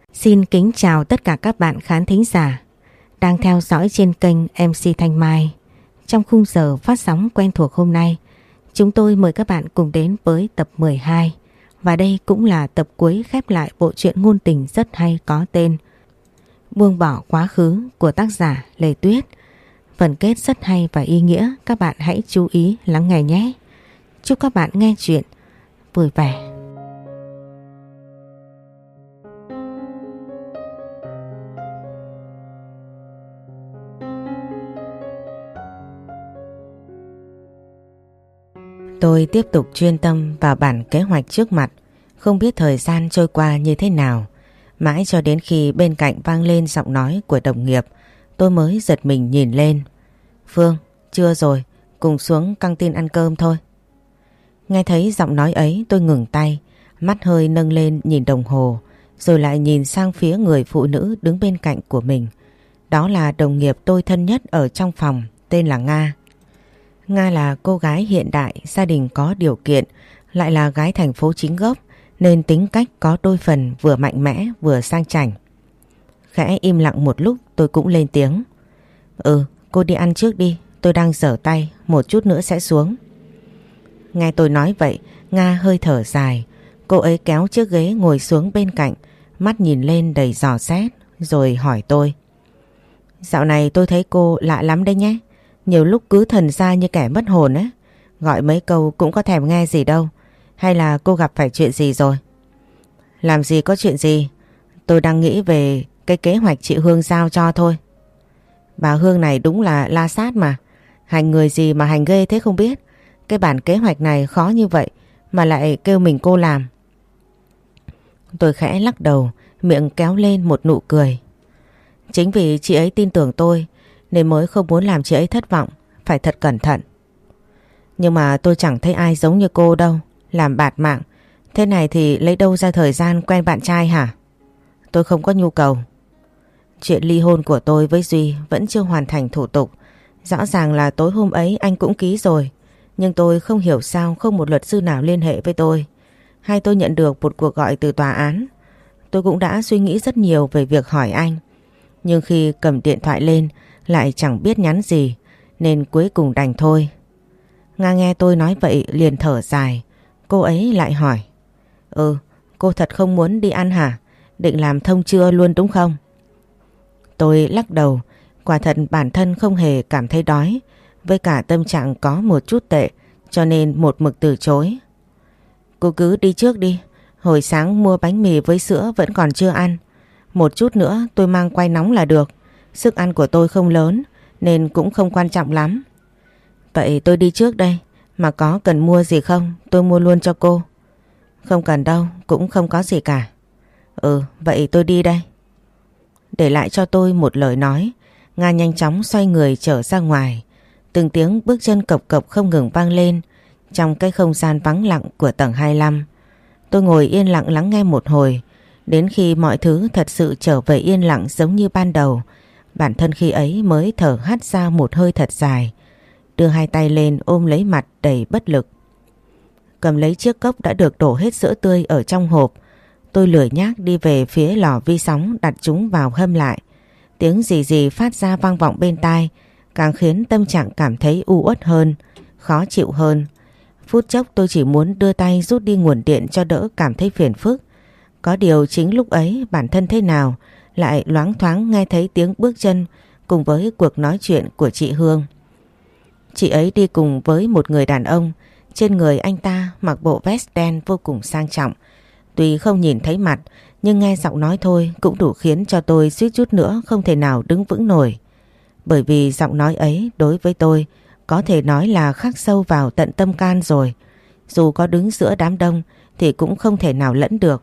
Xin kính chào tất cả các bạn khán thính giả đang theo dõi trên kênh MC Thanh Mai. Trong khung giờ phát sóng quen thuộc hôm nay, chúng tôi mời các bạn cùng đến với tập 12. Và đây cũng là tập cuối khép lại bộ truyện ngôn tình rất hay có tên Buông bỏ quá khứ của tác giả Lê Tuyết. Phần kết rất hay và ý nghĩa, các bạn hãy chú ý lắng nghe nhé. Chúc các bạn nghe chuyện vui vẻ. Tôi tiếp tục chuyên tâm vào bản kế hoạch trước mặt, không biết thời gian trôi qua như thế nào. Mãi cho đến khi bên cạnh vang lên giọng nói của đồng nghiệp, tôi mới giật mình nhìn lên. Phương, trưa rồi, cùng xuống căng tin ăn cơm thôi. Nghe thấy giọng nói ấy tôi ngừng tay, mắt hơi nâng lên nhìn đồng hồ, rồi lại nhìn sang phía người phụ nữ đứng bên cạnh của mình. Đó là đồng nghiệp tôi thân nhất ở trong phòng, tên là Nga. Nga là cô gái hiện đại, gia đình có điều kiện, lại là gái thành phố chính gốc, nên tính cách có đôi phần vừa mạnh mẽ vừa sang chảnh. Khẽ im lặng một lúc tôi cũng lên tiếng. Cô đi ăn trước đi, tôi đang rửa tay, một chút nữa sẽ xuống. Nghe tôi nói vậy, Nga hơi thở dài. Cô ấy kéo chiếc ghế ngồi xuống bên cạnh, mắt nhìn lên đầy dò xét, rồi hỏi tôi. Dạo này tôi thấy cô lạ lắm đấy nhé. Nhiều lúc cứ thần ra như kẻ mất hồn ấy. Gọi mấy câu cũng có thèm nghe gì đâu. Hay là cô gặp phải chuyện gì rồi? Làm gì có chuyện gì. Tôi đang nghĩ về cái kế hoạch chị Hương giao cho thôi. Bà Hương này đúng là la sát mà. Hành người gì mà hành ghê thế không biết. Cái bản kế hoạch này khó như vậy mà lại kêu mình cô làm. Tôi khẽ lắc đầu, miệng kéo lên một nụ cười. Chính vì chị ấy tin tưởng tôi nên mới không muốn làm chị ấy thất vọng, phải thật cẩn thận. Nhưng mà tôi chẳng thấy ai giống như cô đâu, làm bạt mạng. Thế này thì lấy đâu ra thời gian quen bạn trai hả? Tôi không có nhu cầu. Chuyện ly hôn của tôi với Duy vẫn chưa hoàn thành thủ tục. Rõ ràng là tối hôm ấy anh cũng ký rồi. Nhưng tôi không hiểu sao không một luật sư nào liên hệ với tôi. Hay tôi nhận được một cuộc gọi từ tòa án. Tôi cũng đã suy nghĩ rất nhiều về việc hỏi anh. Nhưng khi cầm điện thoại lên lại chẳng biết nhắn gì, nên cuối cùng đành thôi. Nga nghe tôi nói vậy liền thở dài. Cô ấy lại hỏi. Cô thật không muốn đi ăn hả? Định làm thông trưa luôn đúng không? Tôi lắc đầu. Quả thật bản thân không hề cảm thấy đói, với cả tâm trạng có một chút tệ, cho nên một mực từ chối. Cô cứ đi trước đi. Hồi sáng mua bánh mì với sữa vẫn còn chưa ăn. Một chút nữa tôi mang quay nóng là được. Sức ăn của tôi không lớn nên cũng không quan trọng lắm. Vậy tôi đi trước đây. Mà có cần mua gì không? Tôi mua luôn cho cô. Không cần đâu, cũng không có gì cả. Vậy tôi đi đây. Để lại cho tôi một lời nói, Nga nhanh chóng xoay người trở ra ngoài. Từng tiếng bước chân cộc cộc không ngừng vang lên trong cái không gian vắng lặng của tầng 25. Tôi ngồi yên lặng lắng nghe một hồi, đến khi mọi thứ thật sự trở về yên lặng giống như ban đầu. Bản thân khi ấy mới thở hắt ra một hơi thật dài, đưa hai tay lên ôm lấy mặt đầy bất lực. Cầm lấy chiếc cốc đã được đổ hết sữa tươi ở trong hộp, tôi lười nhác đi về phía lò vi sóng đặt chúng vào hâm lại. Tiếng gì gì phát ra vang vọng bên tai, càng khiến tâm trạng cảm thấy u uất hơn, khó chịu hơn. Phút chốc tôi chỉ muốn đưa tay rút đi nguồn điện cho đỡ cảm thấy phiền phức. Có điều chính lúc ấy bản thân thế nào lại loáng thoáng nghe thấy tiếng bước chân cùng với cuộc nói chuyện của chị Hương. Chị ấy đi cùng với một người đàn ông, trên người anh ta mặc bộ vest đen vô cùng sang trọng. Tuy không nhìn thấy mặt nhưng nghe giọng nói thôi cũng đủ khiến cho tôi suýt chút nữa không thể nào đứng vững nổi. Bởi vì giọng nói ấy đối với tôi có thể nói là khắc sâu vào tận tâm can rồi. Dù có đứng giữa đám đông thì cũng không thể nào lẫn được.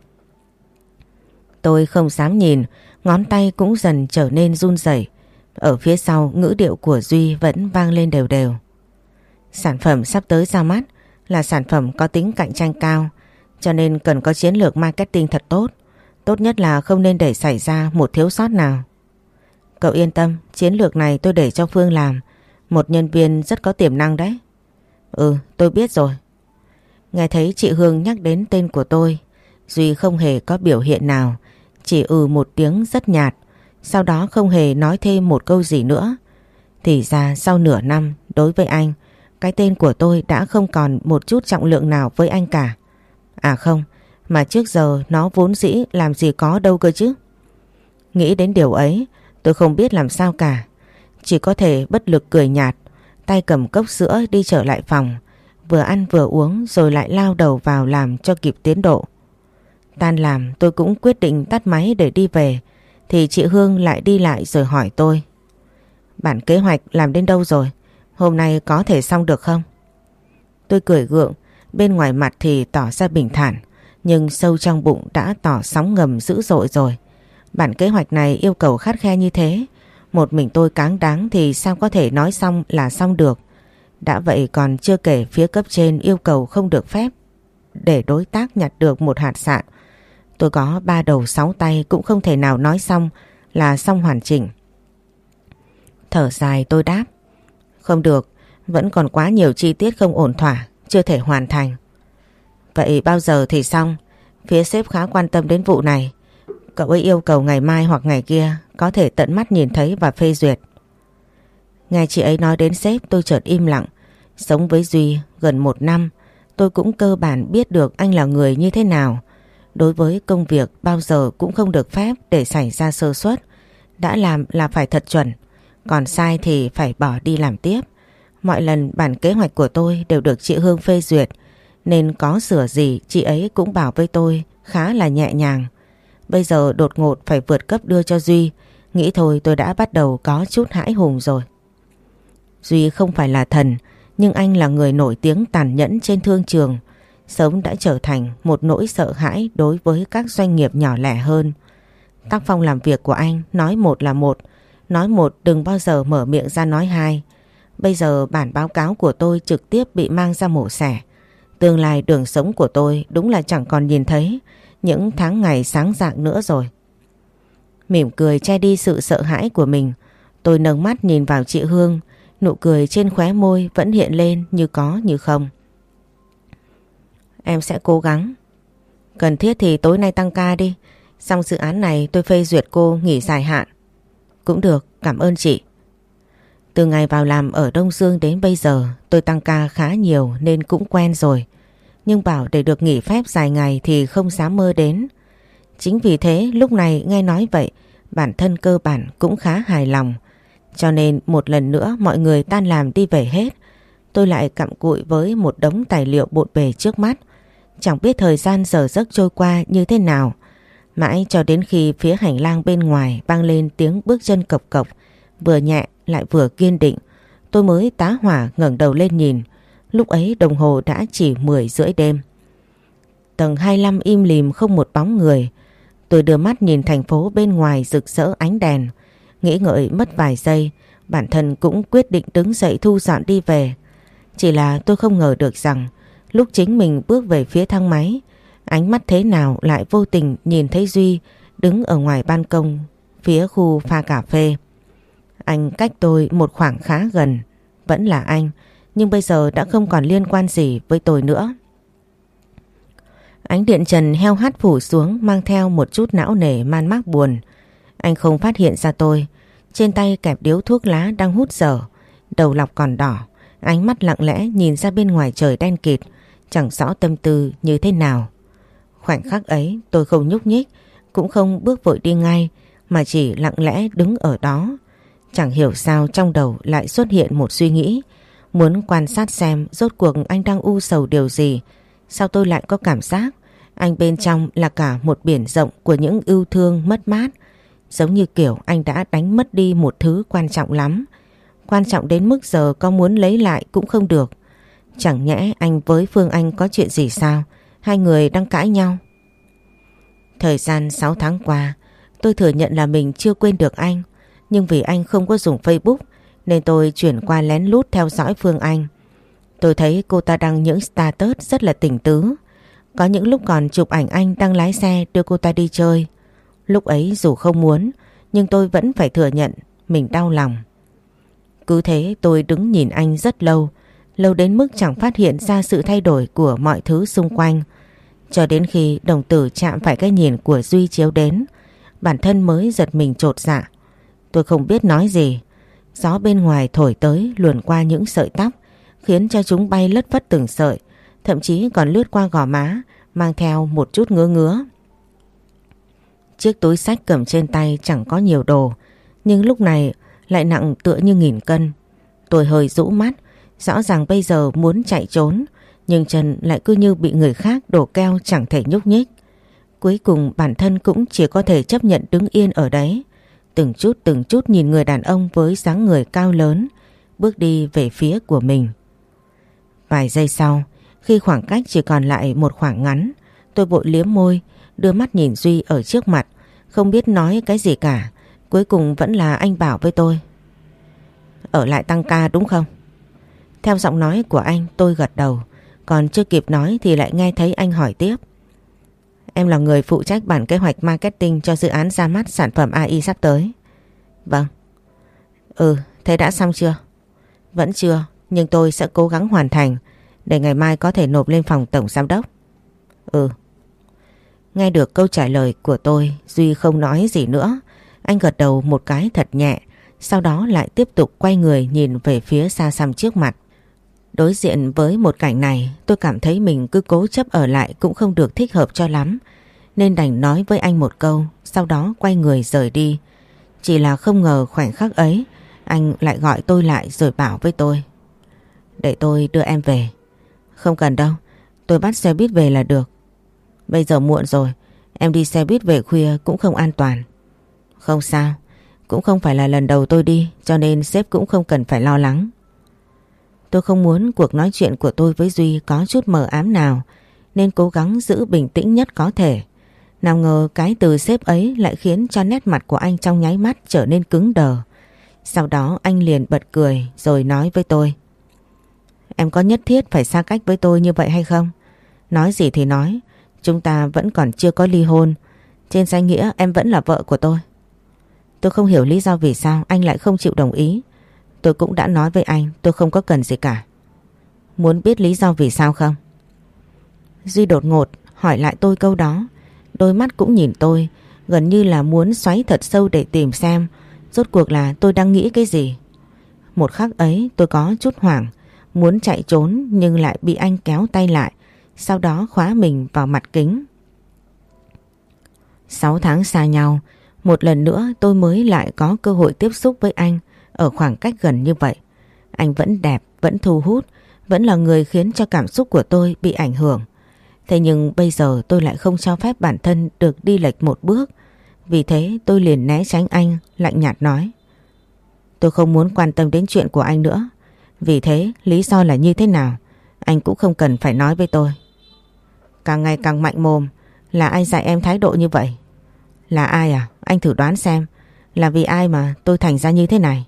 Tôi không dám nhìn, ngón tay cũng dần trở nên run rẩy. Ở phía sau ngữ điệu của Duy vẫn vang lên đều đều. Sản phẩm sắp tới ra mắt là sản phẩm có tính cạnh tranh cao, cho nên cần có chiến lược marketing thật tốt. Tốt nhất là không nên để xảy ra một thiếu sót nào. Cậu yên tâm, chiến lược này tôi để cho Phương làm. Một nhân viên rất có tiềm năng đấy. Tôi biết rồi. Nghe thấy chị Hương nhắc đến tên của tôi, Duy không hề có biểu hiện nào, chỉ một tiếng rất nhạt, sau đó không hề nói thêm một câu gì nữa. Thì ra sau nửa năm đối với anh, cái tên của tôi đã không còn một chút trọng lượng nào với anh cả. À không, mà trước giờ nó vốn dĩ làm gì có đâu cơ chứ. Nghĩ đến điều ấy, tôi không biết làm sao cả. Chỉ có thể bất lực cười nhạt, tay cầm cốc sữa đi trở lại phòng, vừa ăn vừa uống rồi lại lao đầu vào làm cho kịp tiến độ. Tan làm tôi cũng quyết định tắt máy để đi về, thì chị Hương lại đi lại rồi hỏi tôi: Bản kế hoạch làm đến đâu rồi? Hôm nay có thể xong được không? Tôi cười gượng, bên ngoài mặt thì tỏ ra bình thản, nhưng sâu trong bụng đã tỏ sóng ngầm dữ dội rồi. Bản kế hoạch này yêu cầu khắt khe như thế, một mình tôi cáng đáng thì sao có thể nói xong là xong được. Đã vậy còn chưa kể phía cấp trên yêu cầu không được phép để đối tác nhặt được một hạt sạn. Tôi có 3 đầu 6 tay cũng không thể nào nói xong là xong hoàn chỉnh. Thở dài tôi đáp: Không được, vẫn còn quá nhiều chi tiết không ổn thỏa, chưa thể hoàn thành. Vậy bao giờ thì xong? Phía sếp khá quan tâm đến vụ này. Cậu ấy yêu cầu ngày mai hoặc ngày kia có thể tận mắt nhìn thấy và phê duyệt. Nghe chị ấy nói đến sếp tôi chợt im lặng. Sống với Duy gần 1 năm, tôi cũng cơ bản biết được anh là người như thế nào. Đối với công việc bao giờ cũng không được phép để xảy ra sơ suất. Đã làm là phải thật chuẩn, còn sai thì phải bỏ đi làm tiếp. Mọi lần bản kế hoạch của tôi đều được chị Hương phê duyệt, nên có sửa gì chị ấy cũng bảo với tôi khá là nhẹ nhàng. Bây giờ đột ngột phải vượt cấp đưa cho Duy, nghĩ thôi tôi đã bắt đầu có chút hãi hùng rồi. Duy không phải là thần, nhưng anh là người nổi tiếng tàn nhẫn trên thương trường, sớm đã trở thành một nỗi sợ hãi đối với các doanh nghiệp nhỏ lẻ hơn. Tác phong làm việc của anh nói một là một, nói một đừng bao giờ mở miệng ra nói hai. Bây giờ bản báo cáo của tôi trực tiếp bị mang ra mổ xẻ. Tương lai đường sống của tôi đúng là chẳng còn nhìn thấy những tháng ngày sáng rạng nữa rồi. Mỉm cười che đi sự sợ hãi của mình, tôi nâng mắt nhìn vào chị Hương, nụ cười trên khóe môi vẫn hiện lên như có như không. Em sẽ cố gắng. Cần thiết thì tối nay tăng ca đi, xong dự án này tôi phê duyệt cô nghỉ dài hạn. Cũng được, cảm ơn chị. Từ ngày vào làm ở Đông Dương đến bây giờ tôi tăng ca khá nhiều nên cũng quen rồi. Nhưng bảo để được nghỉ phép dài ngày thì không dám mơ đến. Chính vì thế lúc này nghe nói vậy, bản thân cơ bản cũng khá hài lòng. Cho nên một lần nữa mọi người tan làm đi về hết, tôi lại cặm cụi với một đống tài liệu bộn bề trước mắt. Chẳng biết thời gian giờ giấc trôi qua như thế nào. Mãi cho đến khi phía hành lang bên ngoài vang lên tiếng bước chân cộc cộc, vừa nhẹ lại vừa kiên định, tôi mới tá hỏa ngẩng đầu lên nhìn. Lúc ấy đồng hồ đã chỉ 10:30 đêm. Tầng 25 im lìm không một bóng người. Tôi đưa mắt nhìn thành phố bên ngoài rực rỡ ánh đèn. Nghĩ ngợi mất vài giây, bản thân cũng quyết định đứng dậy thu dọn đi về. Chỉ là tôi không ngờ được rằng lúc chính mình bước về phía thang máy, ánh mắt thế nào lại vô tình nhìn thấy Duy đứng ở ngoài ban công phía khu pha cà phê. Anh cách tôi một khoảng khá gần, vẫn là anh, nhưng bây giờ đã không còn liên quan gì với tôi nữa. Ánh điện trần heo hắt phủ xuống mang theo một chút não nề man mác buồn. Anh không phát hiện ra tôi, trên tay kẹp điếu thuốc lá đang hút dở, đầu lọc còn đỏ, ánh mắt lặng lẽ nhìn ra bên ngoài trời đen kịt, chẳng rõ tâm tư như thế nào. Khoảnh khắc ấy tôi không nhúc nhích, cũng không bước vội đi ngay, mà chỉ lặng lẽ đứng ở đó. Chẳng hiểu sao trong đầu lại xuất hiện một suy nghĩ, muốn quan sát xem rốt cuộc anh đang u sầu điều gì. Sao tôi lại có cảm giác anh bên trong là cả một biển rộng của những yêu thương mất mát, giống như kiểu anh đã đánh mất đi một thứ quan trọng lắm, quan trọng đến mức giờ có muốn lấy lại cũng không được. Chẳng nhẽ anh với Phương Anh có chuyện gì sao? Hai người đang cãi nhau. Thời gian 6 tháng qua, tôi thừa nhận là mình chưa quên được anh, nhưng vì anh không có dùng Facebook nên tôi chuyển qua lén lút theo dõi Phương Anh. Tôi thấy cô ta đăng những status rất là tình tứ. Có những lúc còn chụp ảnh anh đang lái xe đưa cô ta đi chơi. Lúc ấy dù không muốn, nhưng tôi vẫn phải thừa nhận mình đau lòng. Cứ thế tôi đứng nhìn anh rất lâu, lâu đến mức chẳng phát hiện ra sự thay đổi của mọi thứ xung quanh. Cho đến khi đồng tử chạm phải cái nhìn của Duy chiếu đến, Bản thân mới giật mình chột dạ. Tôi không biết nói gì. Gió bên ngoài thổi tới luồn qua những sợi tóc, khiến cho chúng bay lất phất từng sợi, thậm chí còn lướt qua gò má, mang theo một chút ngứa ngứa. Chiếc túi xách cầm trên tay chẳng có nhiều đồ, nhưng lúc này lại nặng tựa như 1000 cân. Tôi hơi rũ mắt, rõ ràng bây giờ muốn chạy trốn, nhưng chân lại cứ như bị người khác đổ keo chẳng thể nhúc nhích. Cuối cùng bản thân cũng chỉ có thể chấp nhận đứng yên ở đấy, từng chút nhìn người đàn ông với dáng người cao lớn bước đi về phía của mình. Vài giây sau, khi khoảng cách chỉ còn lại một khoảng ngắn, tôi vội liếm môi, đưa mắt nhìn Duy ở trước mặt, không biết nói cái gì cả. Cuối cùng vẫn là anh bảo với tôi: ở lại tăng ca đúng không? Theo giọng nói của anh, tôi gật đầu. Còn chưa kịp nói thì lại nghe thấy anh hỏi tiếp: em là người phụ trách bản kế hoạch marketing cho dự án ra mắt sản phẩm AI sắp tới. Vâng. Thế đã xong chưa? Vẫn chưa, nhưng tôi sẽ cố gắng hoàn thành để ngày mai có thể nộp lên phòng tổng giám đốc. Nghe được câu trả lời của tôi, Duy không nói gì nữa. Anh gật đầu một cái thật nhẹ, sau đó lại tiếp tục quay người nhìn về phía xa xăm trước mặt. Đối diện với một cảnh này, tôi cảm thấy mình cứ cố chấp ở lại cũng không được thích hợp cho lắm, nên đành nói với anh một câu, sau đó quay người rời đi. Chỉ là không ngờ khoảnh khắc ấy, anh lại gọi tôi lại rồi bảo với tôi: để tôi đưa em về. Không cần đâu, tôi bắt xe buýt về là được. Bây giờ muộn rồi, em đi xe buýt về khuya cũng không an toàn. Không sao, cũng không phải là lần đầu tôi đi, cho nên sếp cũng không cần phải lo lắng. Tôi không muốn cuộc nói chuyện của tôi với Duy có chút mờ ám nào, nên cố gắng giữ bình tĩnh nhất có thể. Nào ngờ cái từ sếp ấy lại khiến cho nét mặt của anh trong nháy mắt trở nên cứng đờ. Sau đó anh liền bật cười rồi nói với tôi: em có nhất thiết phải xa cách với tôi như vậy hay không? Nói gì thì nói, chúng ta vẫn còn chưa có ly hôn. Trên danh nghĩa em vẫn là vợ của tôi. Tôi không hiểu lý do vì sao anh lại không chịu đồng ý. Tôi cũng đã nói với anh tôi không có cần gì cả. Muốn biết lý do vì sao không? Duy đột ngột hỏi lại tôi câu đó. Đôi mắt cũng nhìn tôi, gần như là muốn xoáy thật sâu để tìm xem rốt cuộc là tôi đang nghĩ cái gì. Một khắc ấy tôi có chút hoảng, muốn chạy trốn nhưng lại bị anh kéo tay lại, sau đó khóa mình vào mặt kính. 6 tháng xa nhau, một lần nữa tôi mới lại có cơ hội tiếp xúc với anh ở khoảng cách gần như vậy. Anh vẫn đẹp, vẫn thu hút, vẫn là người khiến cho cảm xúc của tôi bị ảnh hưởng. Thế nhưng bây giờ tôi lại không cho phép bản thân được đi lệch một bước. Vì thế tôi liền né tránh anh, lạnh nhạt nói: tôi không muốn quan tâm đến chuyện của anh nữa. Vì thế lý do là như thế nào anh cũng không cần phải nói với tôi. Càng ngày càng mạnh mồm. Là ai dạy em thái độ như vậy? Là ai à? Anh thử đoán xem. Là vì ai mà tôi thành ra như thế này?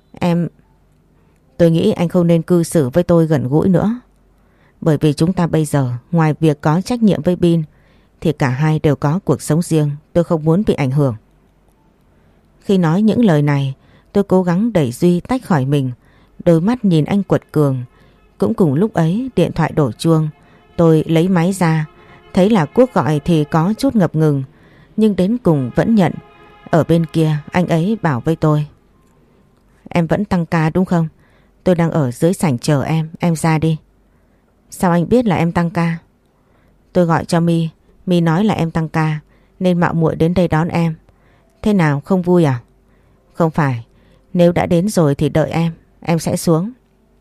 Tôi nghĩ anh không nên cư xử với tôi gần gũi nữa. Bởi vì chúng ta bây giờ ngoài việc có trách nhiệm với Bin thì cả hai đều có cuộc sống riêng. Tôi không muốn bị ảnh hưởng. Khi nói những lời này, tôi cố gắng đẩy Duy tách khỏi mình, đôi mắt nhìn anh quật cường. Cũng cùng lúc ấy điện thoại đổ chuông. Tôi lấy máy ra, thấy là cuộc gọi thì có chút ngập ngừng, nhưng đến cùng vẫn nhận. Ở bên kia anh ấy bảo với tôi: em vẫn tăng ca đúng không? Tôi đang ở dưới sảnh chờ em ra đi. Sao anh biết là em tăng ca? Tôi gọi cho My nói là em tăng ca nên mạo muội đến đây đón em. Thế nào, không vui à? Không phải, nếu đã đến rồi thì đợi em sẽ xuống.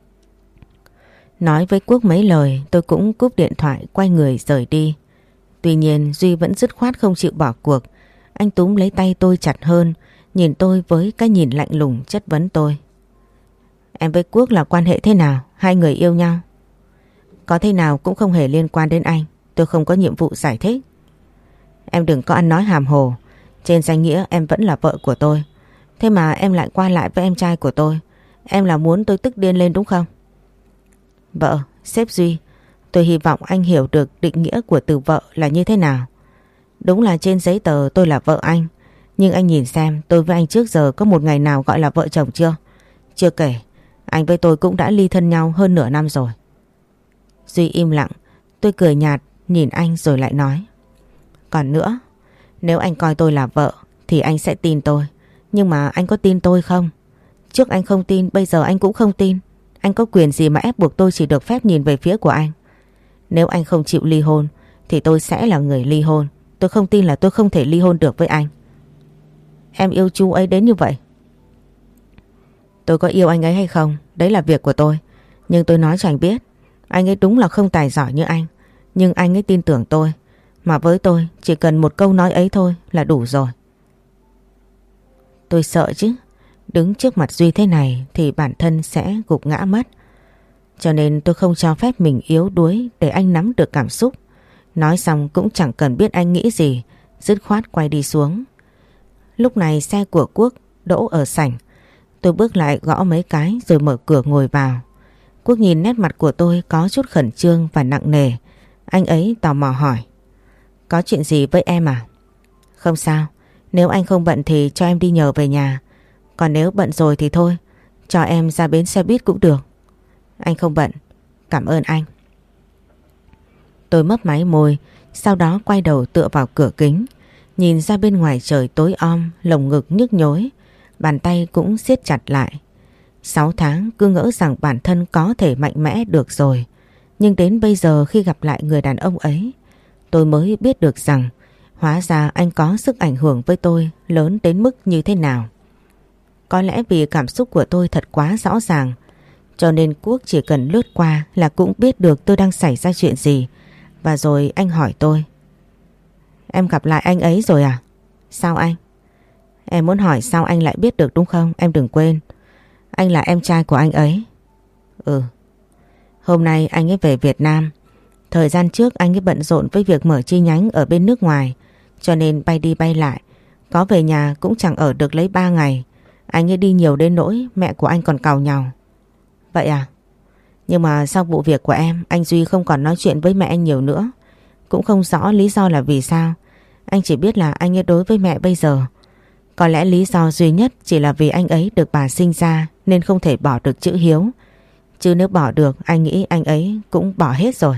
Nói với Quốc mấy lời, tôi cũng cúp điện thoại quay người rời đi. Tuy nhiên Duy vẫn dứt khoát không chịu bỏ cuộc. Anh túm lấy tay tôi chặt hơn, nhìn tôi với cái nhìn lạnh lùng chất vấn tôi: em với Quốc là quan hệ thế nào? Hai người yêu nhau? Có thế nào cũng không hề liên quan đến anh. Tôi không có nhiệm vụ giải thích. Em đừng có ăn nói hàm hồ. Trên danh nghĩa em vẫn là vợ của tôi, thế mà em lại qua lại với em trai của tôi. Em là muốn tôi tức điên lên đúng không? Vợ, sếp Duy, tôi hy vọng anh hiểu được định nghĩa của từ vợ là như thế nào. Đúng là trên giấy tờ tôi là vợ anh, nhưng anh nhìn xem tôi với anh trước giờ có một ngày nào gọi là vợ chồng chưa? Chưa kể, anh với tôi cũng đã ly thân nhau hơn nửa năm rồi. Duy im lặng, tôi cười nhạt nhìn anh rồi lại nói: còn nữa, nếu anh coi tôi là vợ thì anh sẽ tin tôi. Nhưng mà anh có tin tôi không? Trước anh không tin, bây giờ anh cũng không tin. Anh có quyền gì mà ép buộc tôi chỉ được phép nhìn về phía của anh? Nếu anh không chịu ly hôn thì tôi sẽ là người ly hôn. Tôi không tin là tôi không thể ly hôn được với anh. Em yêu chú ấy đến như vậy. Tôi có yêu anh ấy hay không, đấy là việc của tôi. Nhưng tôi nói cho anh biết, anh ấy đúng là không tài giỏi như anh. Nhưng anh ấy tin tưởng tôi. Mà với tôi chỉ cần một câu nói ấy thôi là đủ rồi. Tôi sợ chứ. Đứng trước mặt Duy thế này thì bản thân sẽ gục ngã mất. Cho nên tôi không cho phép mình yếu đuối để anh nắm được cảm xúc. Nói xong cũng chẳng cần biết anh nghĩ gì, dứt khoát quay đi xuống. Lúc này xe của Quốc đỗ ở sảnh. Tôi bước lại gõ mấy cái rồi mở cửa ngồi vào. Quốc nhìn nét mặt của tôi có chút khẩn trương và nặng nề. Anh ấy tò mò hỏi. Có chuyện gì với em à? Không sao, nếu anh không bận thì cho em đi nhờ về nhà. Còn nếu bận rồi thì thôi, cho em ra bến xe buýt cũng được. Anh không bận, cảm ơn anh. Tôi mấp máy môi, sau đó quay đầu tựa vào cửa kính. Nhìn ra bên ngoài trời tối om, lồng ngực nhức nhối, bàn tay cũng siết chặt lại. 6 tháng cứ ngỡ rằng bản thân có thể mạnh mẽ được rồi. Nhưng đến bây giờ khi gặp lại người đàn ông ấy, tôi mới biết được rằng hóa ra anh có sức ảnh hưởng với tôi lớn đến mức như thế nào. Có lẽ vì cảm xúc của tôi thật quá rõ ràng, cho nên Quốc chỉ cần lướt qua là cũng biết được tôi đang xảy ra chuyện gì. Và rồi anh hỏi tôi. Em gặp lại anh ấy rồi à? Sao anh? Em muốn hỏi sao anh lại biết được đúng không? Em đừng quên, anh là em trai của anh ấy. Ừ. Hôm nay anh ấy về Việt Nam. Thời gian trước anh ấy bận rộn với việc mở chi nhánh ở bên nước ngoài, cho nên bay đi bay lại. Có về nhà cũng chẳng ở được lấy 3 ngày. Anh ấy đi nhiều đến nỗi mẹ của anh còn càu nhàu. Vậy à? Nhưng mà sau vụ việc của em, anh Duy không còn nói chuyện với mẹ anh nhiều nữa. Cũng không rõ lý do là vì sao. Anh chỉ biết là anh ấy đối với mẹ bây giờ, có lẽ lý do duy nhất chỉ là vì anh ấy được bà sinh ra nên không thể bỏ được chữ hiếu. Chứ nếu bỏ được, anh nghĩ anh ấy cũng bỏ hết rồi.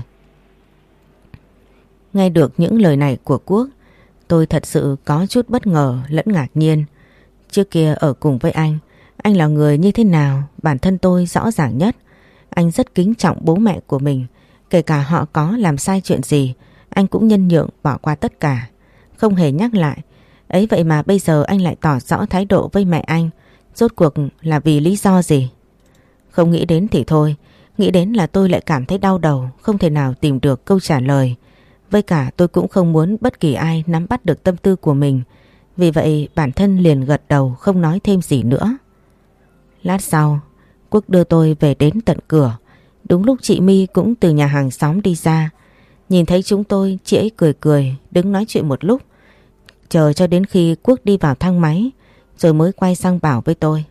Nghe được những lời này của Quốc, tôi thật sự có chút bất ngờ lẫn ngạc nhiên. Trước kia ở cùng với anh là người như thế nào bản thân tôi rõ ràng nhất. Anh rất kính trọng bố mẹ của mình, kể cả họ có làm sai chuyện gì, anh cũng nhân nhượng bỏ qua tất cả, không hề nhắc lại. Ấy vậy mà bây giờ anh lại tỏ rõ thái độ với mẹ anh, rốt cuộc là vì lý do gì? Không nghĩ đến thì thôi, nghĩ đến là tôi lại cảm thấy đau đầu, không thể nào tìm được câu trả lời. Với cả tôi cũng không muốn bất kỳ ai nắm bắt được tâm tư của mình. Vì vậy bản thân liền gật đầu không nói thêm gì nữa. Lát sau, Quốc đưa tôi về đến tận cửa. Đúng lúc chị My cũng từ nhà hàng xóm đi ra. Nhìn thấy chúng tôi, chị ấy cười cười, đứng nói chuyện một lúc. Chờ cho đến khi Quốc đi vào thang máy, rồi mới quay sang bảo với tôi.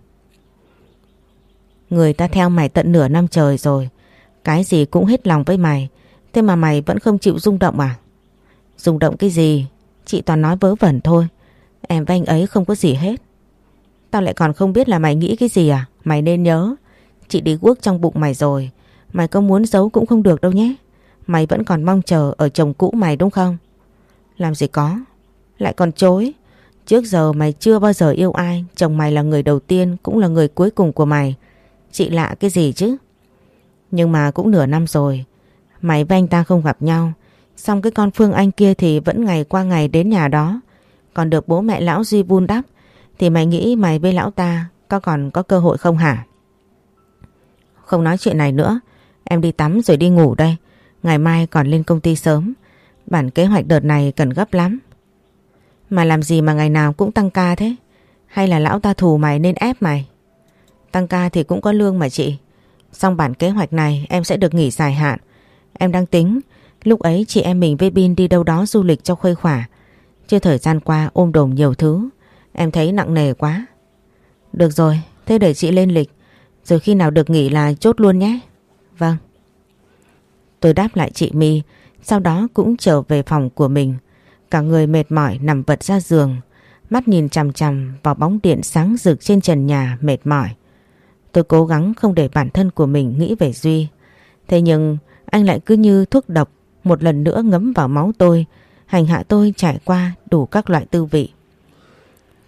Người ta theo mày tận nửa năm trời rồi, cái gì cũng hết lòng với mày, thế mà mày vẫn không chịu rung động à? Rung động cái gì? Chị toàn nói vớ vẩn thôi. Em với anh ấy không có gì hết. Tao lại còn không biết là mày nghĩ cái gì à? Mày nên nhớ, chị đi guốc trong bụng mày rồi. Mày có muốn giấu cũng không được đâu nhé. Mày vẫn còn mong chờ ở chồng cũ mày đúng không? Làm gì có, lại còn chối. Trước giờ mày chưa bao giờ yêu ai, chồng mày là người đầu tiên cũng là người cuối cùng của mày. Chị lạ cái gì chứ? Nhưng mà cũng nửa năm rồi, mày với anh ta không gặp nhau. Xong cái con Phương Anh kia thì vẫn ngày qua ngày đến nhà đó, còn được bố mẹ lão Duy vun đắp. Thì mày nghĩ mày với lão ta còn có cơ hội không hả? Không nói chuyện này nữa, em đi tắm rồi đi ngủ đây. Ngày mai còn lên công ty sớm, bản kế hoạch đợt này cần gấp lắm. Mà làm gì mà ngày nào cũng tăng ca thế? Hay là lão ta thù mày nên ép mày? Tăng ca thì cũng có lương mà chị. Xong bản kế hoạch này em sẽ được nghỉ dài hạn. Em đang tính lúc ấy chị em mình với Bin đi đâu đó du lịch cho khuây khỏa. Chứ thời gian qua ôm đồm nhiều thứ, em thấy nặng nề quá. Được rồi, thế để chị lên lịch, rồi khi nào được nghỉ là chốt luôn nhé. Vâng. Tôi đáp lại chị My, sau đó cũng trở về phòng của mình. Cả người mệt mỏi nằm vật ra giường, mắt nhìn chằm chằm vào bóng điện sáng rực trên trần nhà mệt mỏi. Tôi cố gắng không để bản thân của mình nghĩ về Duy. Thế nhưng anh lại cứ như thuốc độc một lần nữa ngấm vào máu tôi, hành hạ tôi trải qua đủ các loại tư vị.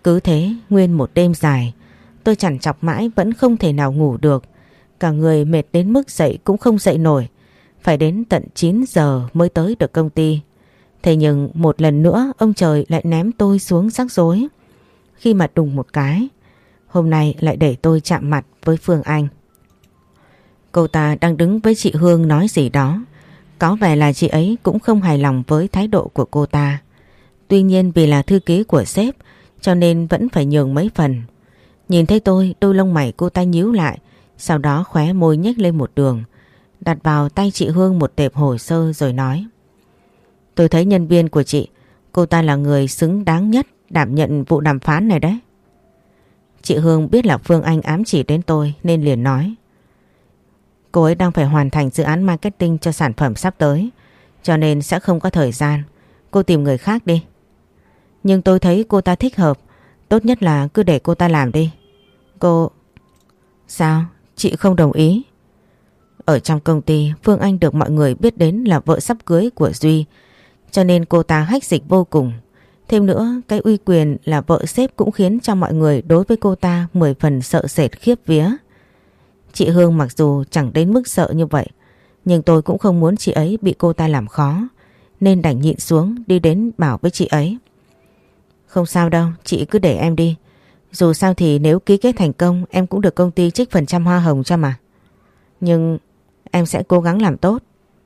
Cứ thế nguyên một đêm dài, tôi trằn trọc mãi vẫn không thể nào ngủ được. Cả người mệt đến mức dậy cũng không dậy nổi. Phải đến tận 9 giờ mới tới được công ty. Thế nhưng một lần nữa ông trời lại ném tôi xuống rắc rối. Khi mà đùng một cái, hôm nay lại để tôi chạm mặt với Phương Anh. Cô ta đang đứng với chị Hương nói gì đó. Có vẻ là chị ấy cũng không hài lòng với thái độ của cô ta. Tuy nhiên vì là thư ký của sếp cho nên vẫn phải nhường mấy phần. Nhìn thấy tôi, đôi lông mày cô ta nhíu lại, sau đó khóe môi nhếch lên một đường, đặt vào tay chị Hương một tệp hồ sơ rồi nói: Tôi thấy nhân viên của chị, cô ta là người xứng đáng nhất đảm nhận vụ đàm phán này đấy. Chị Hương biết là Phương Anh ám chỉ đến tôi nên liền nói: Cô ấy đang phải hoàn thành dự án marketing cho sản phẩm sắp tới, cho nên sẽ không có thời gian. Cô tìm người khác đi. Nhưng tôi thấy cô ta thích hợp, tốt nhất là cứ để cô ta làm đi. Cô... Sao? Chị không đồng ý? Ở trong công ty, Phương Anh được mọi người biết đến là vợ sắp cưới của Duy, cho nên cô ta hách dịch vô cùng. Thêm nữa, cái uy quyền là vợ sếp cũng khiến cho mọi người đối với cô ta 10 phần sợ sệt khiếp vía. Chị Hương mặc dù chẳng đến mức sợ như vậy, nhưng tôi cũng không muốn chị ấy bị cô ta làm khó, nên đành nhịn xuống đi đến bảo với chị ấy: Không sao đâu, chị cứ để em đi. Dù sao thì nếu ký kết thành công em cũng được công ty trích phần trăm hoa hồng cho mà. Nhưng em sẽ cố gắng làm tốt.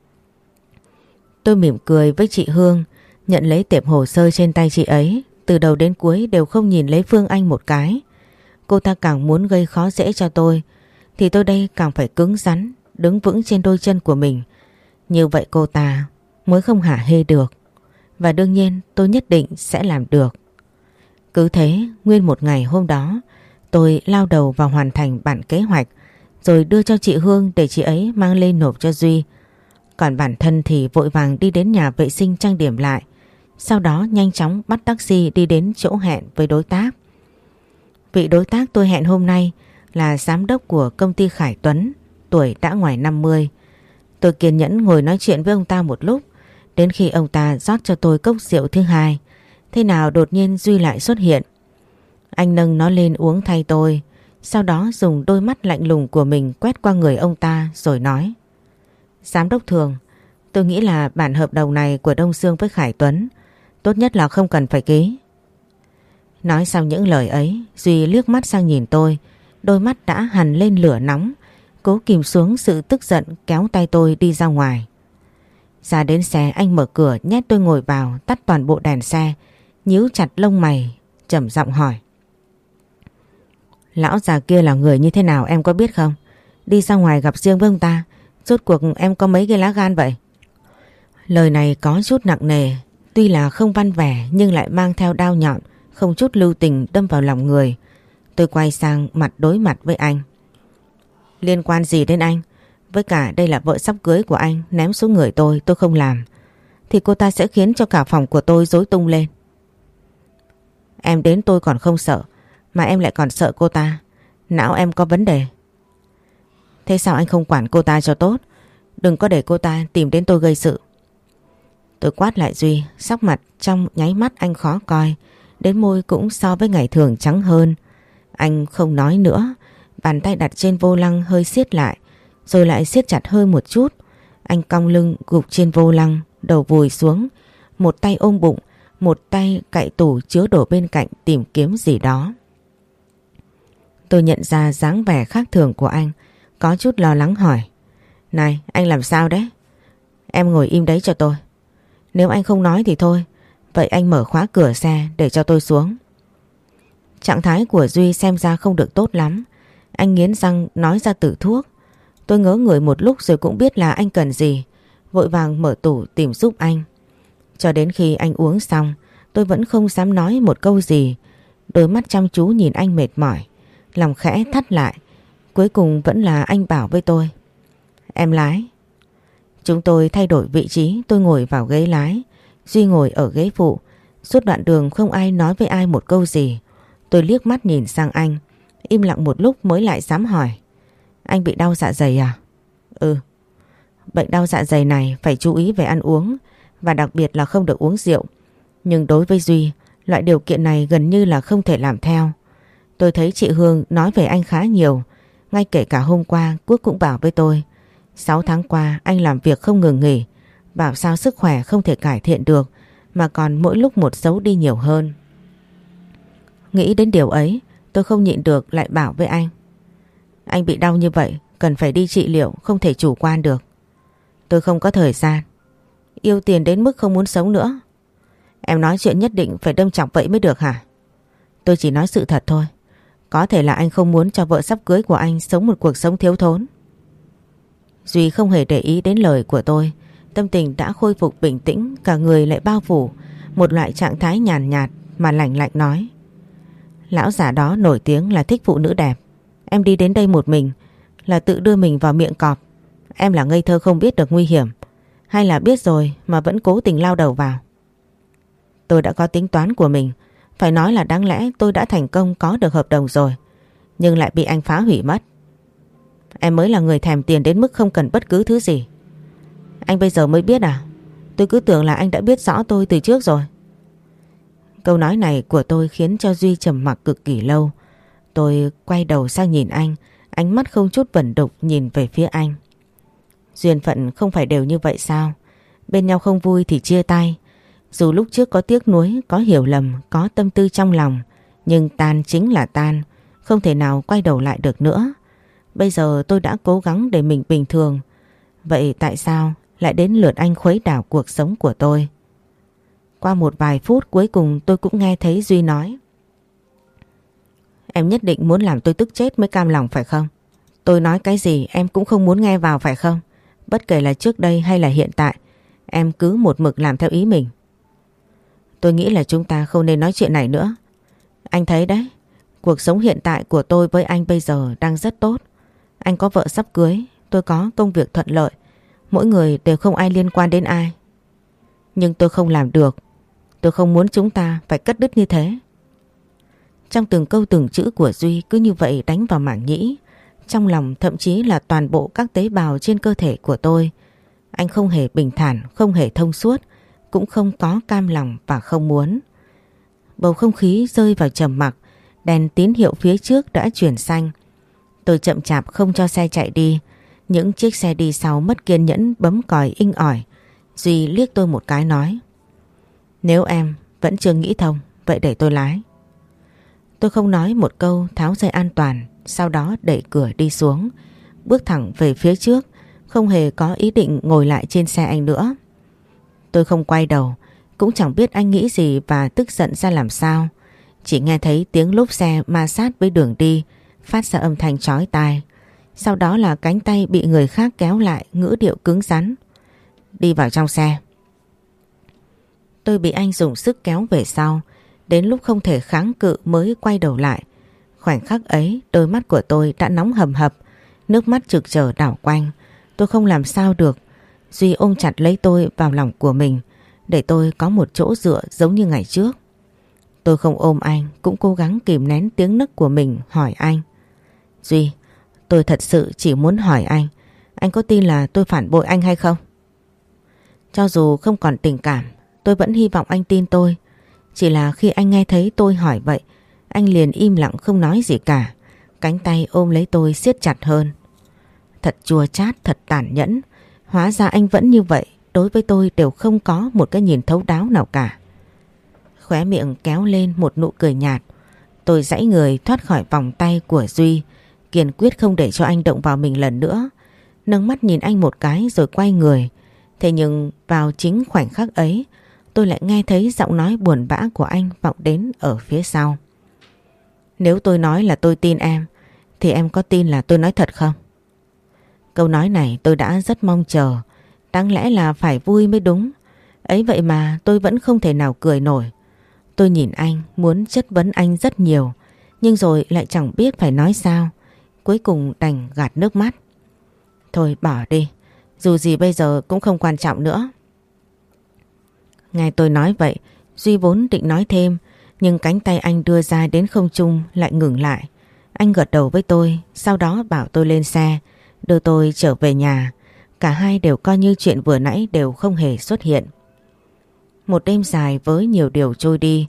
Tôi mỉm cười với chị Hương, nhận lấy tệp hồ sơ trên tay chị ấy. Từ đầu đến cuối đều không nhìn lấy Phương Anh một cái. Cô ta càng muốn gây khó dễ cho tôi, thì tôi đây càng phải cứng rắn, đứng vững trên đôi chân của mình. Như vậy cô ta mới không hả hê được. Và đương nhiên tôi nhất định sẽ làm được. Cứ thế, nguyên một ngày hôm đó, tôi lao đầu vào hoàn thành bản kế hoạch, rồi đưa cho chị Hương để chị ấy mang lên nộp cho Duy. Còn bản thân thì vội vàng đi đến nhà vệ sinh trang điểm lại, sau đó nhanh chóng bắt taxi đi đến chỗ hẹn với đối tác. Vị đối tác tôi hẹn hôm nay là giám đốc của công ty Khải Tuấn, tuổi đã ngoài 50. Tôi kiên nhẫn ngồi nói chuyện với ông ta một lúc, đến khi ông ta rót cho tôi cốc rượu thứ hai. Thế nào đột nhiên Duy lại xuất hiện. Anh nâng nó lên uống thay tôi, sau đó dùng đôi mắt lạnh lùng của mình quét qua người ông ta rồi nói: Giám đốc Thường, tôi nghĩ là bản hợp đồng này của Đông Dương với Khải Tuấn tốt nhất là không cần phải ký. Nói xong những lời ấy, Duy liếc mắt sang nhìn tôi, đôi mắt đã hằn lên lửa nóng, cố kìm xuống sự tức giận kéo tay tôi đi ra ngoài. Ra đến xe anh mở cửa nhét tôi ngồi vào, tắt toàn bộ đèn xe, nhíu chặt lông mày, trầm giọng hỏi: Lão già kia là người như thế nào em có biết không? Đi ra ngoài gặp riêng với ông ta, rốt cuộc em có mấy cái lá gan vậy? Lời này có chút nặng nề, tuy là không văn vẻ nhưng lại mang theo đao nhọn, không chút lưu tình đâm vào lòng người. Tôi quay sang mặt đối mặt với anh. Liên quan gì đến anh? Với cả đây là vợ sắp cưới của anh, ném xuống người tôi không làm, thì cô ta sẽ khiến cho cả phòng của tôi rối tung lên. Em đến tôi còn không sợ, mà em lại còn sợ cô ta. Não em có vấn đề. Thế sao anh không quản cô ta cho tốt? Đừng có để cô ta tìm đến tôi gây sự. Tôi quát lại Duy, sắc mặt trong nháy mắt anh khó coi, đến môi cũng so với ngày thường trắng hơn. Anh không nói nữa, bàn tay đặt trên vô lăng hơi siết lại, rồi lại siết chặt hơn một chút. Anh cong lưng gục trên vô lăng, đầu vùi xuống, một tay ôm bụng, một tay cạy tủ chứa đồ bên cạnh tìm kiếm gì đó. Tôi nhận ra dáng vẻ khác thường của anh, có chút lo lắng hỏi: Này, anh làm sao đấy? Em ngồi im đấy cho tôi. Nếu anh không nói thì thôi, vậy anh mở khóa cửa xe để cho tôi xuống. Trạng thái của Duy xem ra không được tốt lắm. Anh nghiến răng nói ra từ thuốc. Tôi ngớ người một lúc rồi cũng biết là anh cần gì, vội vàng mở tủ tìm giúp anh. Cho đến khi anh uống xong, tôi vẫn không dám nói một câu gì. Đôi mắt chăm chú nhìn anh mệt mỏi, lòng khẽ thắt lại. Cuối cùng vẫn là anh bảo với tôi: Em lái. Chúng tôi thay đổi vị trí, tôi ngồi vào ghế lái, Duy ngồi ở ghế phụ. Suốt đoạn đường không ai nói với ai một câu gì. Tôi liếc mắt nhìn sang anh, im lặng một lúc mới lại dám hỏi: Anh bị đau dạ dày à? Ừ. Bệnh đau dạ dày này phải chú ý về ăn uống, và đặc biệt là không được uống rượu. Nhưng đối với Duy, Loại điều kiện này gần như là không thể làm theo. Tôi thấy chị Hương nói về anh khá nhiều. Ngay kể cả hôm qua Quốc cũng bảo với tôi 6 tháng qua anh làm việc không ngừng nghỉ. Bảo sao sức khỏe không thể cải thiện được mà còn mỗi lúc một xấu đi nhiều hơn. Nghĩ đến điều ấy tôi không nhịn được lại bảo với anh. Anh bị đau như vậy cần phải đi trị liệu, không thể chủ quan được. Tôi không có thời gian. Yêu tiền đến mức không muốn sống nữa. Em nói chuyện nhất định phải đâm chọc vậy mới được hả? Tôi chỉ nói sự thật thôi. Có thể là anh không muốn cho vợ sắp cưới của anh sống một cuộc sống thiếu thốn. Duy không hề để ý đến lời của tôi. Tâm tình đã khôi phục bình tĩnh, cả người lại bao phủ một loại trạng thái nhàn nhạt mà lạnh lạnh nói. Lão già đó nổi tiếng là thích phụ nữ đẹp. Em đi đến đây một mình là tự đưa mình vào miệng cọp. Em là ngây thơ không biết được nguy hiểm, hay là biết rồi mà vẫn cố tình lao đầu vào? Tôi đã có tính toán của mình. Phải nói là đáng lẽ tôi đã thành công có được hợp đồng rồi, nhưng lại bị anh phá hủy mất. Em mới là người thèm tiền đến mức không cần bất cứ thứ gì. Anh bây giờ mới biết à? Tôi cứ tưởng là anh đã biết rõ tôi từ trước rồi. Câu nói này của tôi khiến cho Duy trầm mặc cực kỳ lâu. Tôi quay đầu sang nhìn anh, ánh mắt không chút vẩn đục nhìn về phía anh. Duyên phận không phải đều như vậy sao? Bên nhau không vui thì chia tay. Dù lúc trước có tiếc nuối, có hiểu lầm, có tâm tư trong lòng, nhưng tan chính là tan, không thể nào quay đầu lại được nữa. Bây giờ tôi đã cố gắng để mình bình thường. Vậy tại sao lại đến lượt anh khuấy đảo cuộc sống của tôi? Qua một vài phút cuối cùng tôi cũng nghe thấy Duy nói. Em nhất định muốn làm tôi tức chết mới cam lòng phải không? Tôi nói cái gì em cũng không muốn nghe vào phải không? Bất kể là trước đây hay là hiện tại, em cứ một mực làm theo ý mình. Tôi nghĩ là chúng ta không nên nói chuyện này nữa. Anh thấy đấy, cuộc sống hiện tại của tôi với anh bây giờ đang rất tốt. Anh có vợ sắp cưới, tôi có công việc thuận lợi. Mỗi người đều không ai liên quan đến ai. Nhưng tôi không làm được. Tôi không muốn chúng ta phải cắt đứt như thế. Trong từng câu từng chữ của Duy cứ như vậy đánh vào mảng nhĩ, trong lòng thậm chí là toàn bộ các tế bào trên cơ thể của tôi. Anh không hề bình thản, không hề thông suốt, cũng không có cam lòng và không muốn. Bầu không khí rơi vào trầm mặc, đèn tín hiệu phía trước đã chuyển xanh. Tôi chậm chạp không cho xe chạy đi. Những chiếc xe đi sau mất kiên nhẫn bấm còi inh ỏi. Duy liếc tôi một cái nói. Nếu em vẫn chưa nghĩ thông, vậy để tôi lái. Tôi không nói một câu, tháo dây an toàn, sau đó đẩy cửa đi xuống, bước thẳng về phía trước, không hề có ý định ngồi lại trên xe anh nữa. Tôi không quay đầu, cũng chẳng biết anh nghĩ gì và tức giận ra làm sao. Chỉ nghe thấy tiếng lốp xe ma sát với đường đi, phát ra âm thanh chói tai. Sau đó là cánh tay bị người khác kéo lại, ngữ điệu cứng rắn. Đi vào trong xe. Tôi bị anh dùng sức kéo về sau, đến lúc không thể kháng cự mới quay đầu lại. Khoảnh khắc ấy, đôi mắt của tôi đã nóng hầm hập, nước mắt trực trở đảo quanh. Tôi không làm sao được. Duy ôm chặt lấy tôi vào lòng của mình, để tôi có một chỗ dựa giống như ngày trước. Tôi không ôm anh, cũng cố gắng kìm nén tiếng nấc của mình hỏi anh. Duy, tôi thật sự chỉ muốn hỏi anh có tin là tôi phản bội anh hay không? Cho dù không còn tình cảm, tôi vẫn hy vọng anh tin tôi. Chỉ là khi anh nghe thấy tôi hỏi vậy, anh liền im lặng không nói gì cả. Cánh tay ôm lấy tôi siết chặt hơn. Thật chua chát, thật tàn nhẫn. Hóa ra anh vẫn như vậy, đối với tôi đều không có một cái nhìn thấu đáo nào cả. Khóe miệng kéo lên một nụ cười nhạt. Tôi giãy người thoát khỏi vòng tay của Duy, kiên quyết không để cho anh động vào mình lần nữa. Nâng mắt nhìn anh một cái rồi quay người. Thế nhưng vào chính khoảnh khắc ấy, tôi lại nghe thấy giọng nói buồn bã của anh vọng đến ở phía sau. Nếu tôi nói là tôi tin em, thì em có tin là tôi nói thật không? Câu nói này tôi đã rất mong chờ. Đáng lẽ là phải vui mới đúng. Ấy vậy mà tôi vẫn không thể nào cười nổi. Tôi nhìn anh, muốn chất vấn anh rất nhiều, nhưng rồi lại chẳng biết phải nói sao. Cuối cùng đành gạt nước mắt. Thôi bỏ đi, dù gì bây giờ cũng không quan trọng nữa. Nghe tôi nói vậy, Duy vốn định nói thêm, nhưng cánh tay anh đưa ra đến không trung lại ngừng lại. Anh gật đầu với tôi, sau đó bảo tôi lên xe, đưa tôi trở về nhà. Cả hai đều coi như chuyện vừa nãy đều không hề xuất hiện. Một đêm dài với nhiều điều trôi đi.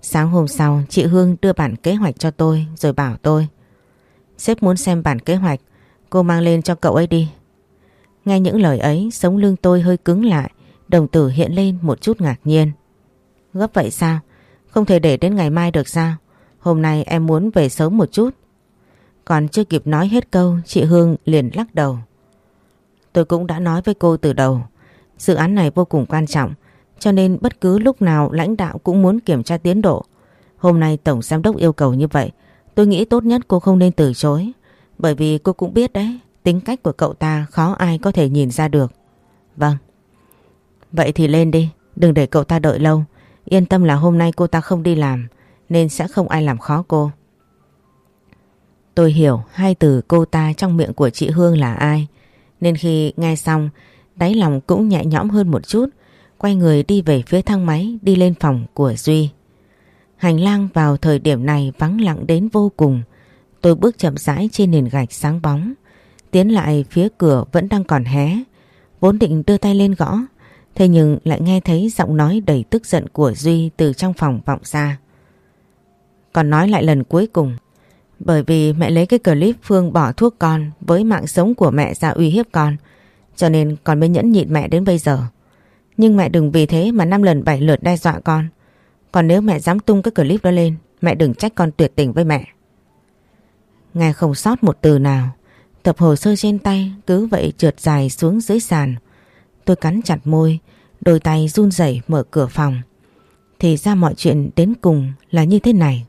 Sáng hôm sau chị Hương đưa bản kế hoạch cho tôi rồi bảo tôi: sếp muốn xem bản kế hoạch, cô mang lên cho cậu ấy đi. Nghe những lời ấy, sống lưng tôi hơi cứng lại, đồng tử hiện lên một chút ngạc nhiên. Gấp vậy sao? Không thể để đến ngày mai được sao? Hôm nay em muốn về sớm một chút. Còn chưa kịp nói hết câu, chị Hương liền lắc đầu. Tôi cũng đã nói với cô từ đầu, dự án này vô cùng quan trọng, cho nên bất cứ lúc nào lãnh đạo cũng muốn kiểm tra tiến độ. Hôm nay tổng giám đốc yêu cầu như vậy, tôi nghĩ tốt nhất cô không nên từ chối. Bởi vì cô cũng biết đấy, tính cách của cậu ta khó ai có thể nhìn ra được. Vâng. Vậy thì lên đi, đừng để cậu ta đợi lâu. Yên tâm là hôm nay cô ta không đi làm, nên sẽ không ai làm khó cô. Tôi hiểu hai từ cô ta trong miệng của chị Hương là ai, nên khi nghe xong, đáy lòng cũng nhẹ nhõm hơn một chút. Quay người đi về phía thang máy, đi lên phòng của Duy. Hành lang vào thời điểm này vắng lặng đến vô cùng. Tôi bước chậm rãi trên nền gạch sáng bóng, tiến lại phía cửa vẫn đang còn hé. Vốn định đưa tay lên gõ, thế nhưng lại nghe thấy giọng nói đầy tức giận của Duy từ trong phòng vọng ra. Còn nói lại lần cuối cùng, bởi vì mẹ lấy cái clip Phương bỏ thuốc con với mạng sống của mẹ ra uy hiếp con, cho nên con mới nhẫn nhịn mẹ đến bây giờ. Nhưng mẹ đừng vì thế mà 5 lần 7 lượt đe dọa con. Còn nếu mẹ dám tung cái clip đó lên, mẹ đừng trách con tuyệt tình với mẹ. Nghe không sót một từ nào, tập hồ sơ trên tay cứ vậy trượt dài xuống dưới sàn. Tôi cắn chặt môi, đôi tay run rẩy mở cửa phòng. Thì ra mọi chuyện đến cùng là như thế này.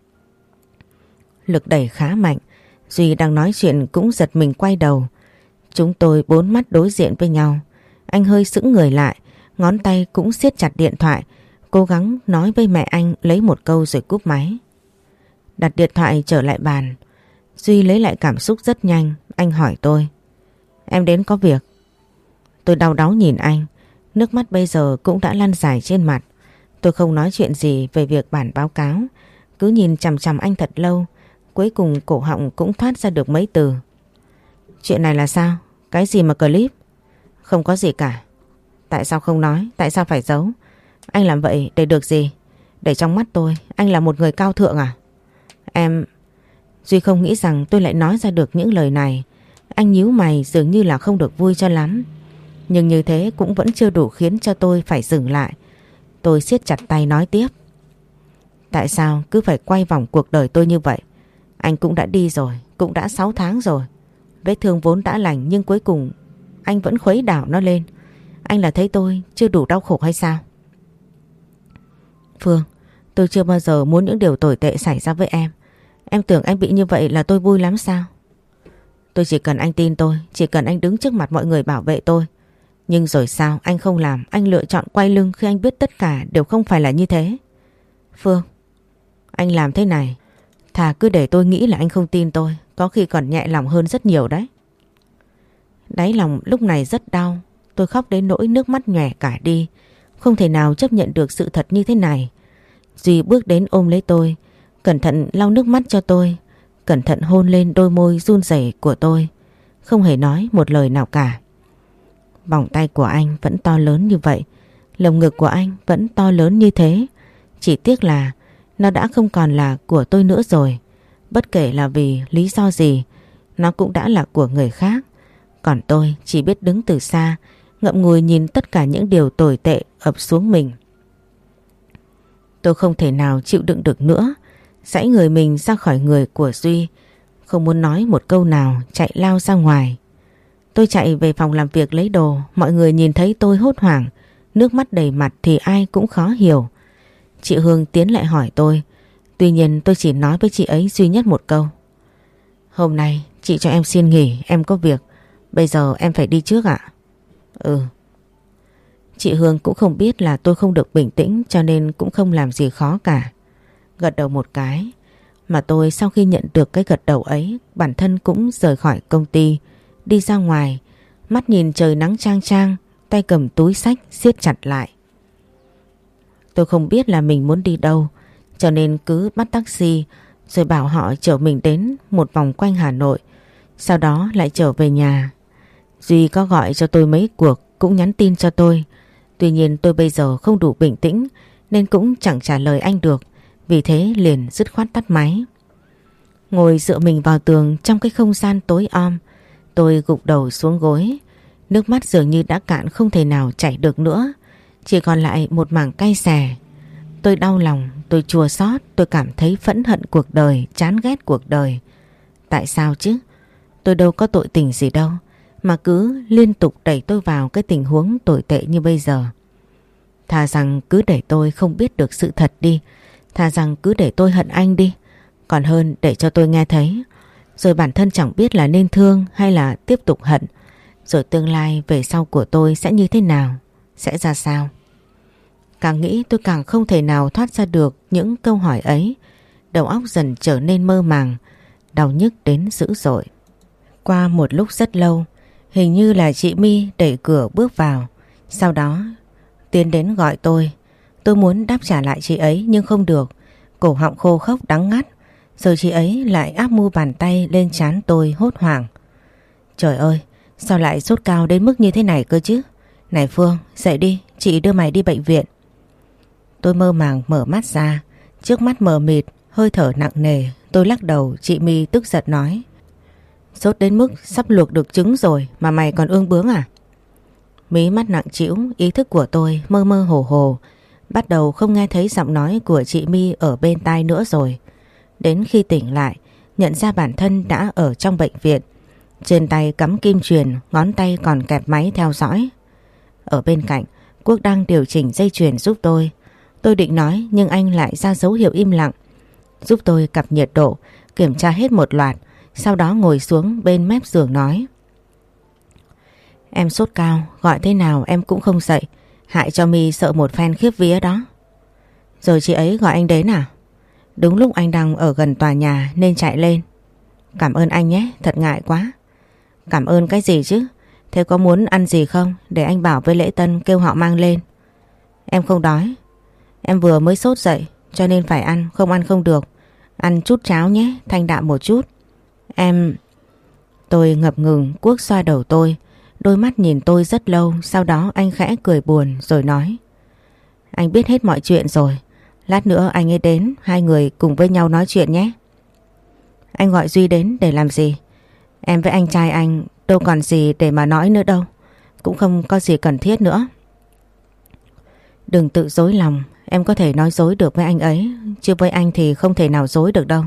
Lực đẩy khá mạnh, Duy đang nói chuyện cũng giật mình quay đầu. Chúng tôi bốn mắt đối diện với nhau. Anh hơi sững người lại, ngón tay cũng siết chặt điện thoại, cố gắng nói với mẹ anh lấy một câu rồi cúp máy. Đặt điện thoại trở lại bàn, Duy lấy lại cảm xúc rất nhanh. Anh hỏi tôi: em đến có việc? Tôi đau đáu nhìn anh, nước mắt bây giờ cũng đã lăn dài trên mặt. Tôi không nói chuyện gì về việc bản báo cáo, cứ nhìn chằm chằm anh thật lâu. Cuối cùng cổ họng cũng thoát ra được mấy từ. Chuyện này là sao? Cái gì mà clip? Không có gì cả. Tại sao không nói? Tại sao phải giấu? Anh làm vậy để được gì? Để trong mắt tôi anh là một người cao thượng à? Em... Duy không nghĩ rằng tôi lại nói ra được những lời này. Anh nhíu mày dường như là không được vui cho lắm. Nhưng như thế cũng vẫn chưa đủ khiến cho tôi phải dừng lại. Tôi siết chặt tay nói tiếp. Tại sao cứ phải quay vòng cuộc đời tôi như vậy? Anh cũng đã đi rồi, cũng đã 6 tháng rồi. Vết thương vốn đã lành nhưng cuối cùng anh vẫn khuấy đảo nó lên. Anh là thấy tôi chưa đủ đau khổ hay sao? Phương, tôi chưa bao giờ muốn những điều tồi tệ xảy ra với em. Em tưởng anh bị như vậy là tôi vui lắm sao? Tôi chỉ cần anh tin tôi, chỉ cần anh đứng trước mặt mọi người bảo vệ tôi. Nhưng rồi sao anh không làm, anh lựa chọn quay lưng khi anh biết tất cả đều không phải là như thế. Phương, anh làm thế này, thà cứ để tôi nghĩ là anh không tin tôi, có khi còn nhẹ lòng hơn rất nhiều đấy. Đáy lòng lúc này rất đau, tôi khóc đến nỗi nước mắt nhòe cả đi. Không thể nào chấp nhận được sự thật như thế này. Duy bước đến ôm lấy tôi, cẩn thận lau nước mắt cho tôi, cẩn thận hôn lên đôi môi run rẩy của tôi, không hề nói một lời nào cả. Vòng tay của anh vẫn to lớn như vậy, lồng ngực của anh vẫn to lớn như thế. Chỉ tiếc là nó đã không còn là của tôi nữa rồi. Bất kể là vì lý do gì, nó cũng đã là của người khác. Còn tôi chỉ biết đứng từ xa, ngậm ngùi nhìn tất cả những điều tồi tệ ập xuống mình. Tôi không thể nào chịu đựng được nữa, giãy người mình ra khỏi người của Duy, không muốn nói một câu nào, chạy lao ra ngoài. Tôi chạy về phòng làm việc lấy đồ, mọi người nhìn thấy tôi hốt hoảng, nước mắt đầy mặt thì ai cũng khó hiểu. Chị Hương tiến lại hỏi tôi, tuy nhiên tôi chỉ nói với chị ấy duy nhất một câu: hôm nay chị cho em xin nghỉ, em có việc, bây giờ em phải đi trước ạ. Ừ. Chị Hương cũng không biết là tôi không được bình tĩnh cho nên cũng không làm gì khó cả. Gật đầu một cái, mà tôi sau khi nhận được cái gật đầu ấy, bản thân cũng rời khỏi công ty, đi ra ngoài, mắt nhìn trời nắng chang chang, tay cầm túi xách siết chặt lại. Tôi không biết là mình muốn đi đâu, cho nên cứ bắt taxi rồi bảo họ chở mình đến một vòng quanh Hà Nội, sau đó lại trở về nhà. Duy có gọi cho tôi mấy cuộc, cũng nhắn tin cho tôi. Tuy nhiên tôi bây giờ không đủ bình tĩnh nên cũng chẳng trả lời anh được, vì thế liền dứt khoát tắt máy. Ngồi dựa mình vào tường trong cái không gian tối om, tôi gục đầu xuống gối. Nước mắt dường như đã cạn không thể nào chảy được nữa, chỉ còn lại một mảng cay xè. Tôi đau lòng, tôi chua xót, tôi cảm thấy phẫn hận cuộc đời, chán ghét cuộc đời. Tại sao chứ? Tôi đâu có tội tình gì đâu, mà cứ liên tục đẩy tôi vào cái tình huống tồi tệ như bây giờ. Thà rằng cứ để tôi không biết được sự thật đi, thà rằng cứ để tôi hận anh đi, còn hơn để cho tôi nghe thấy, rồi bản thân chẳng biết là nên thương hay là tiếp tục hận, rồi tương lai về sau của tôi sẽ như thế nào, sẽ ra sao. Càng nghĩ tôi càng không thể nào thoát ra được những câu hỏi ấy, đầu óc dần trở nên mơ màng, đau nhức đến dữ dội. Qua một lúc rất lâu, hình như là chị My đẩy cửa bước vào, sau đó tiến đến gọi tôi. Tôi muốn đáp trả lại chị ấy nhưng không được, cổ họng khô khốc đắng ngắt. Rồi chị ấy lại áp mu bàn tay lên trán tôi hốt hoảng. Trời ơi, sao lại sốt cao đến mức như thế này cơ chứ? Này Phương, dậy đi, chị đưa mày đi bệnh viện. Tôi mơ màng mở mắt ra, trước mắt mờ mịt, hơi thở nặng nề. Tôi lắc đầu. Chị My tức giận nói: sốt đến mức sắp luộc được trứng rồi mà mày còn ương bướng à? Mí mắt nặng trĩu, ý thức của tôi mơ mơ hồ hồ, bắt đầu không nghe thấy giọng nói của chị My ở bên tai nữa rồi. Đến khi tỉnh lại, nhận ra bản thân đã ở trong bệnh viện. Trên tay cắm kim truyền, ngón tay còn kẹp máy theo dõi. Ở bên cạnh, Quốc đang điều chỉnh dây chuyền giúp tôi. Tôi định nói nhưng anh lại ra dấu hiệu im lặng, giúp tôi cặp nhiệt độ, kiểm tra hết một loạt, sau đó ngồi xuống bên mép giường nói: em sốt cao, gọi thế nào em cũng không dậy, hại cho My sợ một phen khiếp vía đó. Rồi chị ấy gọi anh đến à? Đúng lúc anh đang ở gần tòa nhà nên chạy lên. Cảm ơn anh nhé, thật ngại quá. Cảm ơn cái gì chứ? Thế có muốn ăn gì không? Để anh bảo với Lễ Tân kêu họ mang lên. Em không đói. Em vừa mới sốt dậy cho nên phải ăn, không ăn không được. Ăn chút cháo nhé, thanh đạm một chút. Em... Tôi ngập ngừng. Quốc xoa đầu tôi, đôi mắt nhìn tôi rất lâu. Sau đó anh khẽ cười buồn rồi nói: anh biết hết mọi chuyện rồi, lát nữa anh ấy đến, hai người cùng với nhau nói chuyện nhé. Anh gọi Duy đến để làm gì? Em với anh trai anh đâu còn gì để mà nói nữa đâu, cũng không có gì cần thiết nữa. Đừng tự dối lòng, em có thể nói dối được với anh ấy, chứ với anh thì không thể nào dối được đâu.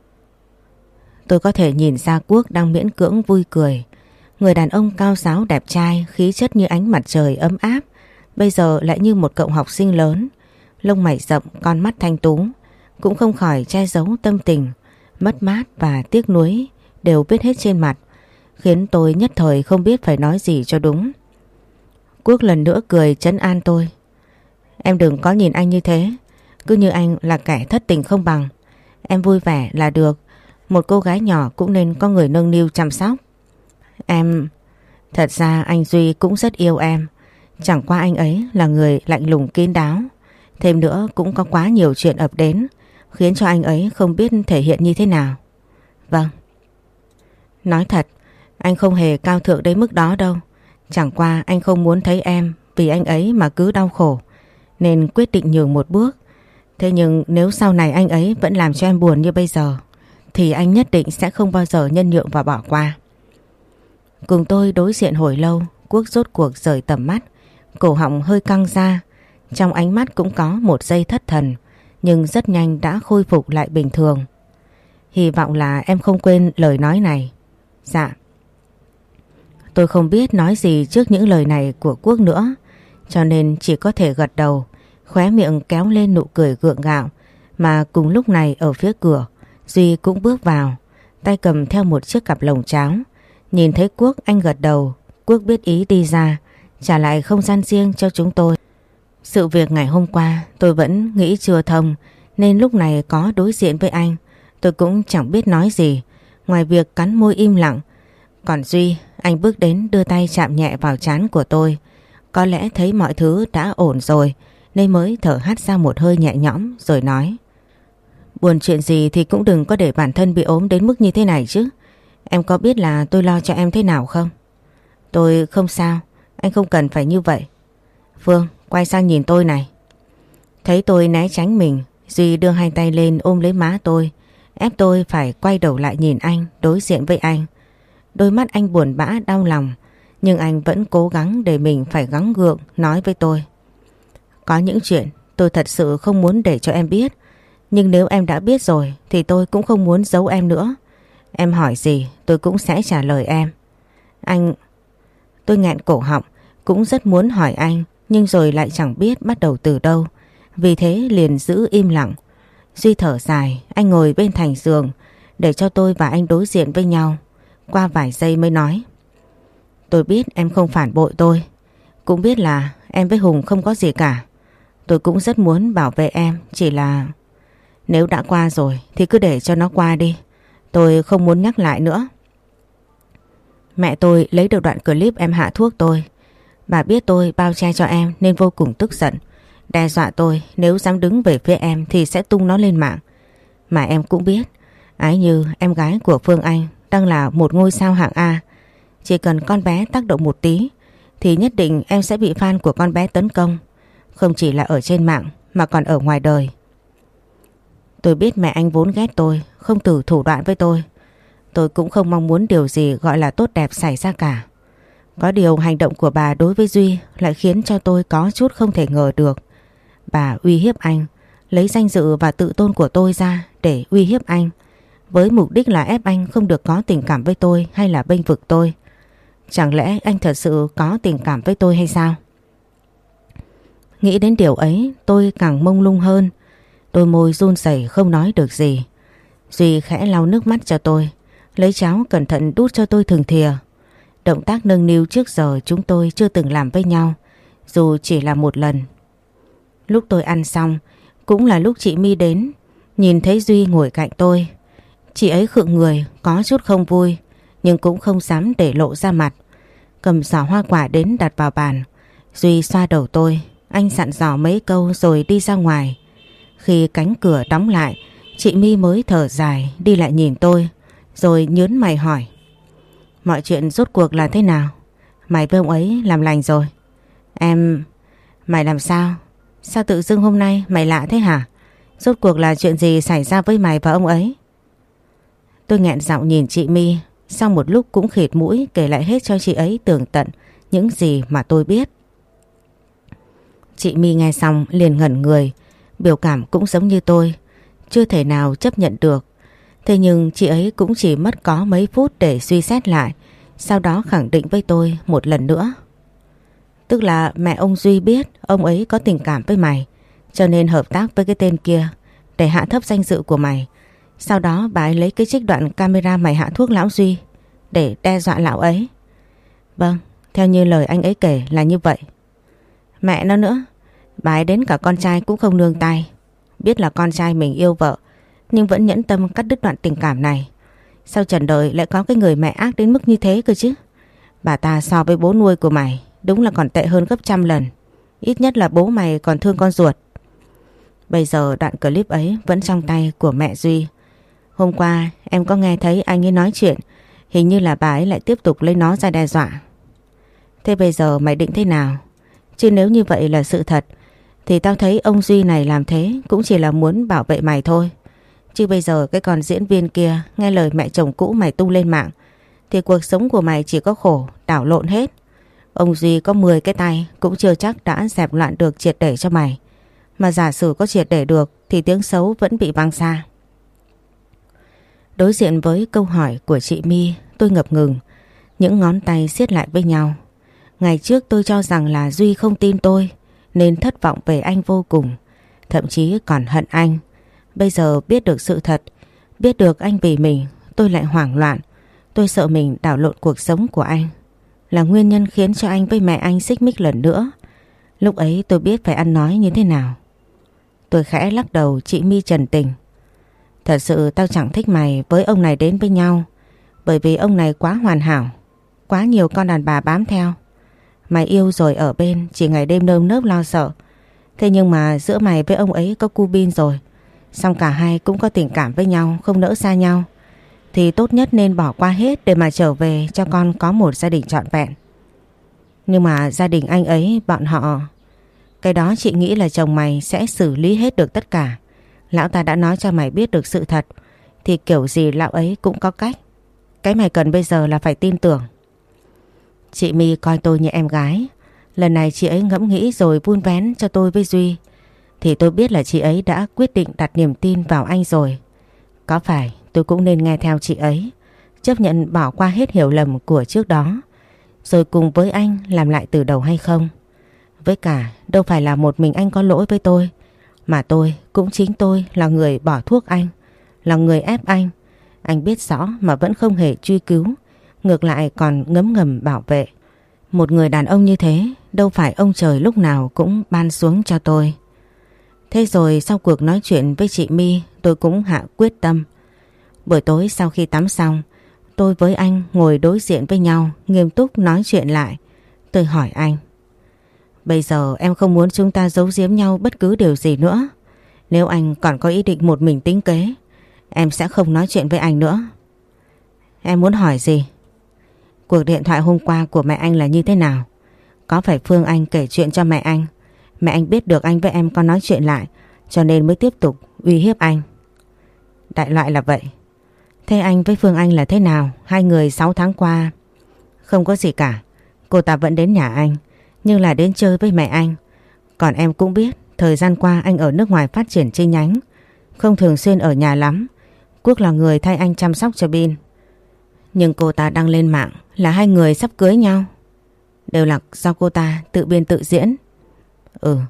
Tôi có thể nhìn ra Quốc đang miễn cưỡng vui cười. Người đàn ông cao ráo đẹp trai, khí chất như ánh mặt trời ấm áp, bây giờ lại như một cậu học sinh lớn. Lông mày rậm, con mắt thanh tú, cũng không khỏi che giấu tâm tình mất mát và tiếc nuối đều viết hết trên mặt, khiến tôi nhất thời không biết phải nói gì cho đúng. Quốc lần nữa cười trấn an tôi: em đừng có nhìn anh như thế, cứ như anh là kẻ thất tình không bằng. Em vui vẻ là được, một cô gái nhỏ cũng nên có người nâng niu chăm sóc. Em... Thật ra anh Duy cũng rất yêu em, chẳng qua anh ấy là người lạnh lùng kín đáo. Thêm nữa cũng có quá nhiều chuyện ập đến, khiến cho anh ấy không biết thể hiện như thế nào. Vâng. Nói thật, anh không hề cao thượng đến mức đó đâu. Chẳng qua anh không muốn thấy em vì anh ấy mà cứ đau khổ, nên quyết định nhường một bước. Thế nhưng nếu sau này anh ấy vẫn làm cho em buồn như bây giờ, thì anh nhất định sẽ không bao giờ nhân nhượng và bỏ qua. Cùng tôi đối diện hồi lâu, Quốc rốt cuộc rời tầm mắt, cổ họng hơi căng ra, trong ánh mắt cũng có một giây thất thần, nhưng rất nhanh đã khôi phục lại bình thường. Hy vọng là em không quên lời nói này. Dạ. Tôi không biết nói gì trước những lời này của Quốc nữa, cho nên chỉ có thể gật đầu, khóe miệng kéo lên nụ cười gượng gạo. Mà cùng lúc này ở phía cửa, Duy cũng bước vào, tay cầm theo một chiếc cặp lồng cháo. Nhìn thấy Quốc, anh gật đầu. Quốc biết ý đi ra, trả lại không gian riêng cho chúng tôi. Sự việc ngày hôm qua tôi vẫn nghĩ chưa thông, nên lúc này có đối diện với anh, tôi cũng chẳng biết nói gì, ngoài việc cắn môi im lặng. Còn Duy, anh bước đến đưa tay chạm nhẹ vào trán của tôi. Có lẽ thấy mọi thứ đã ổn rồi, nên mới thở hắt ra một hơi nhẹ nhõm rồi nói: buồn chuyện gì thì cũng đừng có để bản thân bị ốm đến mức như thế này chứ. Em có biết là tôi lo cho em thế nào không? Tôi không sao, anh không cần phải như vậy. Phương, quay sang nhìn tôi này. Thấy tôi né tránh mình, Duy đưa hai tay lên ôm lấy má tôi, ép tôi phải quay đầu lại nhìn anh, đối diện với anh. Đôi mắt anh buồn bã đau lòng, nhưng anh vẫn cố gắng để mình phải gắng gượng nói với tôi. Có những chuyện tôi thật sự không muốn để cho em biết, nhưng nếu em đã biết rồi thì tôi cũng không muốn giấu em nữa. Em hỏi gì tôi cũng sẽ trả lời em. Anh... Tôi nghẹn cổ họng, cũng rất muốn hỏi anh, nhưng rồi lại chẳng biết bắt đầu từ đâu. Vì thế liền giữ im lặng. Duy thở dài, anh ngồi bên thành giường để cho tôi và anh đối diện với nhau. Qua vài giây mới nói. Tôi biết em không phản bội tôi, cũng biết là em với Hùng không có gì cả. Tôi cũng rất muốn bảo vệ em, chỉ là nếu đã qua rồi thì cứ để cho nó qua đi. Tôi không muốn nhắc lại nữa. Mẹ tôi lấy được đoạn clip em hạ thuốc tôi. Bà biết tôi bao che cho em nên vô cùng tức giận. Đe dọa tôi nếu dám đứng về phía em thì sẽ tung nó lên mạng. Mà em cũng biết, Ái Như, em gái của Phương Anh, đang là một ngôi sao hạng A. Chỉ cần con bé tác động một tí thì nhất định em sẽ bị fan của con bé tấn công. Không chỉ là ở trên mạng mà còn ở ngoài đời. Tôi biết mẹ anh vốn ghét tôi, không từ thủ đoạn với tôi. Tôi cũng không mong muốn điều gì gọi là tốt đẹp xảy ra cả. Có điều hành động của bà đối với Duy lại khiến cho tôi có chút không thể ngờ được. Bà uy hiếp anh, lấy danh dự và tự tôn của tôi ra để uy hiếp anh, với mục đích là ép anh không được có tình cảm với tôi hay là bênh vực tôi. Chẳng lẽ anh thật sự có tình cảm với tôi hay sao? Nghĩ đến điều ấy tôi càng mông lung hơn. Đôi môi run rẩy không nói được gì. Duy khẽ lau nước mắt cho tôi, lấy cháo cẩn thận đút cho tôi từng thìa. Động tác nâng niu trước giờ chúng tôi chưa từng làm với nhau, dù chỉ là một lần. Lúc tôi ăn xong cũng là lúc chị My đến. Nhìn thấy Duy ngồi cạnh tôi, chị ấy khựng người, có chút không vui, nhưng cũng không dám để lộ ra mặt. Cầm giỏ hoa quả đến đặt vào bàn. Duy xoa đầu tôi, anh dặn dò mấy câu rồi đi ra ngoài. Khi cánh cửa đóng lại, chị My mới thở dài đi lại nhìn tôi, rồi nhớn mày hỏi. Mọi chuyện rốt cuộc là thế nào? Mày với ông ấy làm lành rồi? Em... Mày làm sao? Sao tự dưng hôm nay mày lạ thế hả? Rốt cuộc là chuyện gì xảy ra với mày và ông ấy? Tôi nghẹn giọng nhìn chị My, sau một lúc cũng khịt mũi kể lại hết cho chị ấy tường tận những gì mà tôi biết. Chị My nghe xong liền ngẩn người, biểu cảm cũng giống như tôi, chưa thể nào chấp nhận được. Thế nhưng chị ấy cũng chỉ mất có mấy phút để suy xét lại, sau đó khẳng định với tôi một lần nữa. Tức là mẹ ông Duy biết ông ấy có tình cảm với mày, cho nên hợp tác với cái tên kia để hạ thấp danh dự của mày. Sau đó bà ấy lấy cái trích đoạn camera mày hạ thuốc lão Duy để đe dọa lão ấy. Vâng, theo như lời anh ấy kể là như vậy. Mẹ nó nữa, bà ấy đến cả con trai cũng không nương tay. Biết là con trai mình yêu vợ nhưng vẫn nhẫn tâm cắt đứt đoạn tình cảm này. Sao trần đời lại có cái người mẹ ác đến mức như thế cơ chứ? Bà ta so với bố nuôi của mày đúng là còn tệ hơn gấp trăm lần. Ít nhất là bố mày còn thương con ruột. Bây giờ đoạn clip ấy vẫn trong tay của mẹ Duy. Hôm qua em có nghe thấy anh ấy nói chuyện, hình như là bà ấy lại tiếp tục lấy nó ra đe dọa. Thế bây giờ mày định thế nào? Chứ nếu như vậy là sự thật thì tao thấy ông Duy này làm thế cũng chỉ là muốn bảo vệ mày thôi. Chứ bây giờ cái con diễn viên kia nghe lời mẹ chồng cũ mày tung lên mạng thì cuộc sống của mày chỉ có khổ, đảo lộn hết. Ông Duy có 10 cái tay cũng chưa chắc đã dẹp loạn được triệt để cho mày. Mà giả sử có triệt để được thì tiếng xấu vẫn bị vang xa. Đối diện với câu hỏi của chị My, tôi ngập ngừng, những ngón tay siết lại với nhau. Ngày trước tôi cho rằng là Duy không tin tôi nên thất vọng về anh vô cùng, thậm chí còn hận anh. Bây giờ biết được sự thật, biết được anh vì mình, tôi lại hoảng loạn. Tôi sợ mình đảo lộn cuộc sống của anh, là nguyên nhân khiến cho anh với mẹ anh xích mích lần nữa. Lúc ấy tôi biết phải ăn nói như thế nào. Tôi khẽ lắc đầu. Chị My trần tình. Thật sự tao chẳng thích mày với ông này đến với nhau, bởi vì ông này quá hoàn hảo, quá nhiều con đàn bà bám theo. Mày yêu rồi ở bên chỉ ngày đêm nơm nớp lo sợ. Thế nhưng mà giữa mày với ông ấy có cu bin rồi, xong cả hai cũng có tình cảm với nhau, không nỡ xa nhau, thì tốt nhất nên bỏ qua hết để mà trở về cho con có một gia đình trọn vẹn. Nhưng mà gia đình anh ấy bọn họ, cái đó chị nghĩ là chồng mày sẽ xử lý hết được tất cả. Lão ta đã nói cho mày biết được sự thật thì kiểu gì lão ấy cũng có cách. Cái mày cần bây giờ là phải tin tưởng. Chị My coi tôi như em gái. Lần này chị ấy ngẫm nghĩ rồi vun vén cho tôi với Duy. Thì tôi biết là chị ấy đã quyết định đặt niềm tin vào anh rồi. Có phải tôi cũng nên nghe theo chị ấy, chấp nhận bỏ qua hết hiểu lầm của trước đó, rồi cùng với anh làm lại từ đầu hay không? Với cả đâu phải là một mình anh có lỗi với tôi, mà cũng chính tôi là người bỏ thuốc anh, là người ép anh. Anh biết rõ mà vẫn không hề truy cứu, ngược lại còn ngấm ngầm bảo vệ. Một người đàn ông như thế đâu phải ông trời lúc nào cũng ban xuống cho tôi. Thế rồi sau cuộc nói chuyện với chị My, tôi cũng hạ quyết tâm. Buổi tối sau khi tắm xong, tôi với anh ngồi đối diện với nhau, nghiêm túc nói chuyện lại. Tôi hỏi anh: bây giờ em không muốn chúng ta giấu giếm nhau bất cứ điều gì nữa. Nếu anh còn có ý định một mình tính kế, em sẽ không nói chuyện với anh nữa. Em muốn hỏi gì? Cuộc điện thoại hôm qua của mẹ anh là như thế nào? Có phải Phương Anh kể chuyện cho mẹ anh? Mẹ anh biết được anh với em có nói chuyện lại, cho nên mới tiếp tục uy hiếp anh. Đại loại là vậy. Thế anh với Phương Anh là thế nào? Hai người 6 tháng qua? Không có gì cả. Cô ta vẫn đến nhà anh, nhưng là đến chơi với mẹ anh. Còn em cũng biết thời gian qua anh ở nước ngoài phát triển chi nhánh, không thường xuyên ở nhà lắm. Quốc là người thay anh chăm sóc cho Bin. Nhưng cô ta đăng lên mạng là hai người sắp cưới nhau. Đều là do cô ta tự biên tự diễn. Ừ.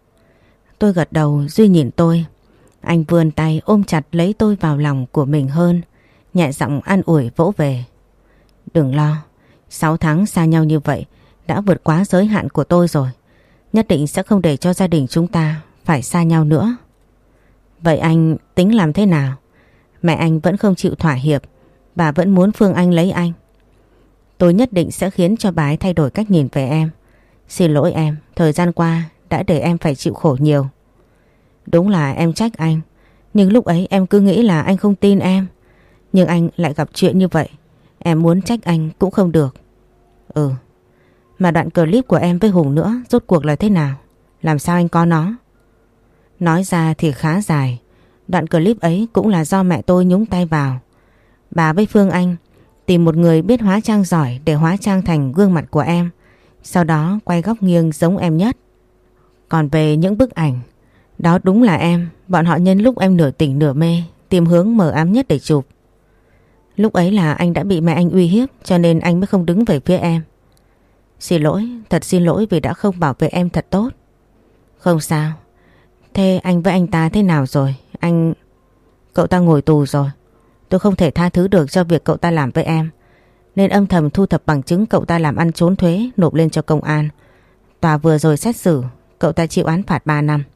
Tôi gật đầu, Duy nhìn tôi. Anh vươn tay ôm chặt lấy tôi vào lòng của mình hơn, nhẹ giọng an ủi vỗ về. Đừng lo, 6 tháng xa nhau như vậy đã vượt quá giới hạn của tôi rồi. Nhất định sẽ không để cho gia đình chúng ta phải xa nhau nữa. Vậy anh tính làm thế nào? Mẹ anh vẫn không chịu thỏa hiệp, bà vẫn muốn Phương Anh lấy anh. Tôi nhất định sẽ khiến cho bà ấy thay đổi cách nhìn về em. Xin lỗi em, thời gian qua đã để em phải chịu khổ nhiều. Đúng là em trách anh, nhưng lúc ấy em cứ nghĩ là anh không tin em. Nhưng anh lại gặp chuyện như vậy, em muốn trách anh cũng không được. Ừ. Mà đoạn clip của em với Hùng nữa rốt cuộc là thế nào? Làm sao anh có nó? Nói ra thì khá dài. Đoạn clip ấy cũng là do mẹ tôi nhúng tay vào. Bà với Phương Anh tìm một người biết hóa trang giỏi để hóa trang thành gương mặt của em, sau đó quay góc nghiêng giống em nhất. Còn về những bức ảnh, đó đúng là em. Bọn họ nhân lúc em nửa tỉnh nửa mê tìm hướng mờ ám nhất để chụp. Lúc ấy là anh đã bị mẹ anh uy hiếp, cho nên anh mới không đứng về phía em. Xin lỗi, thật xin lỗi vì đã không bảo vệ em thật tốt. Không sao. Thế anh với anh ta thế nào rồi? Cậu ta ngồi tù rồi. Tôi không thể tha thứ được cho việc cậu ta làm với em, nên âm thầm thu thập bằng chứng cậu ta làm ăn trốn thuế nộp lên cho công an. Tòa vừa rồi xét xử, cậu ta chịu án phạt 3 năm.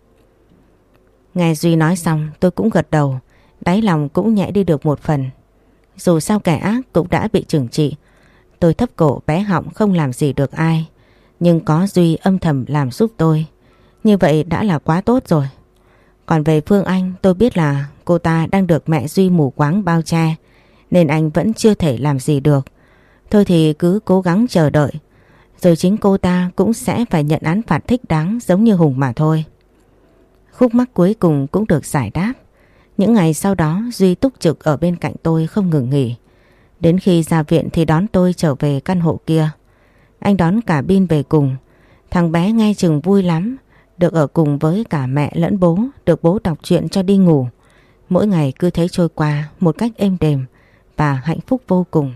Nghe Duy nói xong tôi cũng gật đầu, đáy lòng cũng nhẹ đi được một phần. Dù sao kẻ ác cũng đã bị trừng trị. Tôi thấp cổ bé họng không làm gì được ai, nhưng có Duy âm thầm làm giúp tôi, như vậy đã là quá tốt rồi. Còn về Phương Anh, tôi biết là cô ta đang được mẹ Duy mù quáng bao che, nên anh vẫn chưa thể làm gì được. Thôi thì cứ cố gắng chờ đợi, rồi chính cô ta cũng sẽ phải nhận án phạt thích đáng giống như Hùng mà thôi. Khúc mắc cuối cùng cũng được giải đáp. Những ngày sau đó Duy túc trực ở bên cạnh tôi không ngừng nghỉ. Đến khi ra viện thì đón tôi trở về căn hộ kia. Anh đón cả Bin về cùng. Thằng bé nghe chừng vui lắm, được ở cùng với cả mẹ lẫn bố, được bố đọc truyện cho đi ngủ. Mỗi ngày cứ thế trôi qua một cách êm đềm và hạnh phúc vô cùng.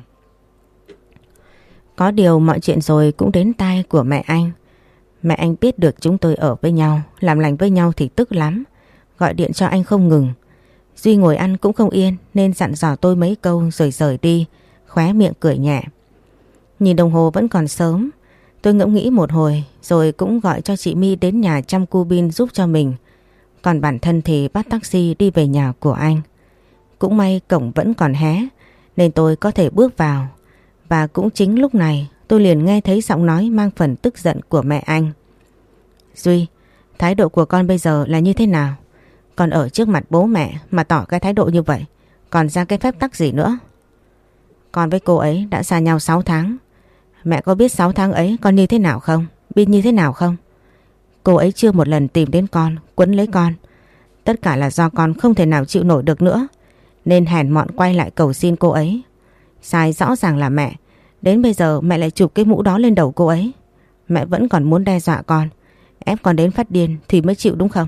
Có điều mọi chuyện rồi cũng đến tai của mẹ anh. Mẹ anh biết được chúng tôi ở với nhau, làm lành với nhau thì tức lắm, gọi điện cho anh không ngừng. Duy ngồi ăn cũng không yên nên dặn dò tôi mấy câu rồi rời đi, khóe miệng cười nhẹ. Nhìn đồng hồ vẫn còn sớm, tôi ngẫm nghĩ một hồi rồi cũng gọi cho chị My đến nhà chăm cu Bin giúp cho mình. Còn bản thân thì bắt taxi đi về nhà của anh. Cũng may cổng vẫn còn hé nên tôi có thể bước vào. Và cũng chính lúc này tôi liền nghe thấy giọng nói mang phần tức giận của mẹ anh. Duy, thái độ của con bây giờ là như thế nào? Con ở trước mặt bố mẹ mà tỏ cái thái độ như vậy, còn ra cái phép tắc gì nữa? Con với cô ấy đã xa nhau 6 tháng. Mẹ có biết 6 tháng ấy con như thế nào không? Bin như thế nào không? Cô ấy chưa một lần tìm đến con, quấn lấy con. Tất cả là do con không thể nào chịu nổi được nữa, nên hèn mọn quay lại cầu xin cô ấy. Sai rõ ràng là mẹ. Đến bây giờ mẹ lại chụp cái mũ đó lên đầu cô ấy. Mẹ vẫn còn muốn đe dọa con, ép con đến phát điên thì mới chịu đúng không?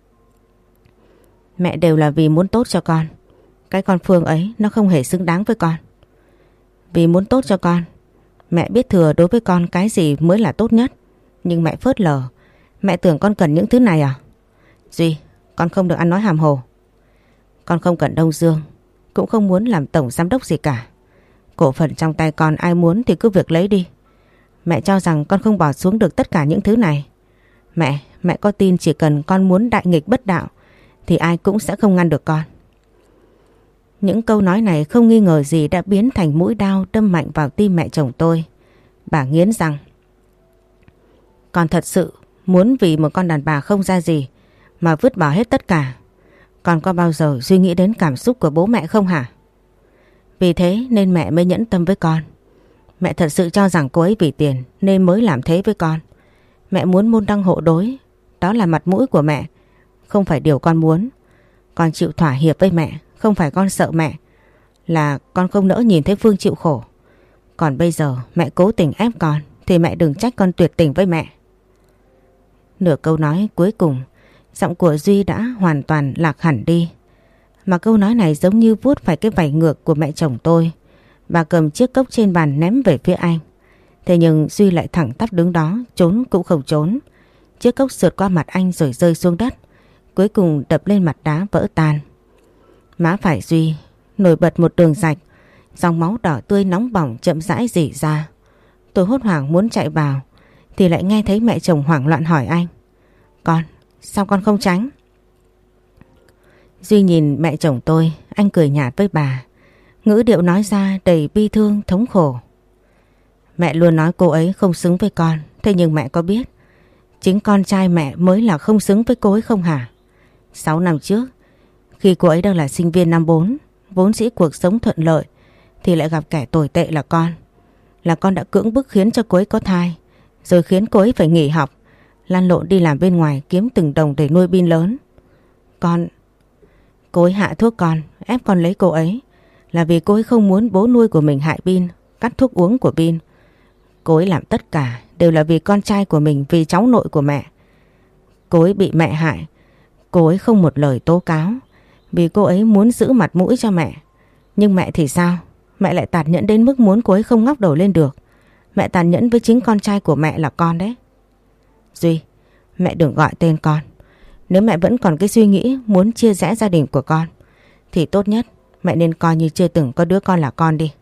Mẹ đều là vì muốn tốt cho con. Cái con Phương ấy nó không hề xứng đáng với con. Vì muốn tốt cho con, mẹ biết thừa đối với con cái gì mới là tốt nhất. Nhưng mẹ phớt lờ. Mẹ tưởng con cần những thứ này à? Duy, con không được ăn nói hàm hồ. Con không cần Đông Dương, cũng không muốn làm tổng giám đốc gì cả. Cổ phần trong tay con ai muốn thì cứ việc lấy đi. Mẹ cho rằng con không bỏ xuống được tất cả những thứ này. Mẹ có tin chỉ cần con muốn đại nghịch bất đạo thì ai cũng sẽ không ngăn được con. Những câu nói này không nghi ngờ gì đã biến thành mũi đao đâm mạnh vào tim mẹ chồng tôi. Bà nghiến răng. Con thật sự muốn vì một con đàn bà không ra gì mà vứt bỏ hết tất cả. Con có bao giờ suy nghĩ đến cảm xúc của bố mẹ không hả? Vì thế nên mẹ mới nhẫn tâm với con. Mẹ thật sự cho rằng cô ấy vì tiền nên mới làm thế với con. Mẹ muốn môn đăng hộ đối. Đó là mặt mũi của mẹ, không phải điều con muốn. Con chịu thỏa hiệp với mẹ, không phải con sợ mẹ, là con không nỡ nhìn thấy Phương chịu khổ. Còn bây giờ mẹ cố tình ép con thì mẹ đừng trách con tuyệt tình với mẹ. Nửa câu nói cuối cùng, giọng của Duy đã hoàn toàn lạc hẳn đi. Mà câu nói này giống như vuốt phải cái vảy ngược của mẹ chồng tôi. Bà cầm chiếc cốc trên bàn ném về phía anh. Thế nhưng Duy lại thẳng tắp đứng đó, trốn cũng không trốn. Chiếc cốc sượt qua mặt anh rồi rơi xuống đất, cuối cùng đập lên mặt đá vỡ tan. Má phải Duy nổi bật một đường rạch, dòng máu đỏ tươi nóng bỏng chậm rãi rỉ ra. Tôi hốt hoảng muốn chạy vào thì lại nghe thấy mẹ chồng hoảng loạn hỏi anh. Con, sao con không tránh? Duy nhìn mẹ chồng tôi, anh cười nhạt với bà. Ngữ điệu nói ra đầy bi thương thống khổ. Mẹ luôn nói cô ấy không xứng với con. Thế nhưng mẹ có biết chính con trai mẹ mới là không xứng với cô ấy không hả? 6 năm trước, khi cô ấy đang là sinh viên năm 4, vốn dĩ cuộc sống thuận lợi, thì lại gặp kẻ tồi tệ là con. Là con đã cưỡng bức khiến cho cô ấy có thai, rồi khiến cô ấy phải nghỉ học, lăn lộn đi làm bên ngoài kiếm từng đồng để nuôi Bin lớn. Cô ấy hạ thuốc con, ép con lấy cô ấy, là vì cô ấy không muốn bố nuôi của mình hại Bin, cắt thuốc uống của Bin. Cô ấy làm tất cả đều là vì con trai của mình, vì cháu nội của mẹ. Cô ấy bị mẹ hại, cô ấy không một lời tố cáo, vì cô ấy muốn giữ mặt mũi cho mẹ. Nhưng mẹ thì sao? Mẹ lại tàn nhẫn đến mức muốn cô ấy không ngóc đầu lên được. Mẹ tàn nhẫn với chính con trai của mẹ là con đấy. Duy, mẹ đừng gọi tên con. Nếu mẹ vẫn còn cái suy nghĩ muốn chia rẽ gia đình của con, thì tốt nhất mẹ nên coi như chưa từng có đứa con là con đi.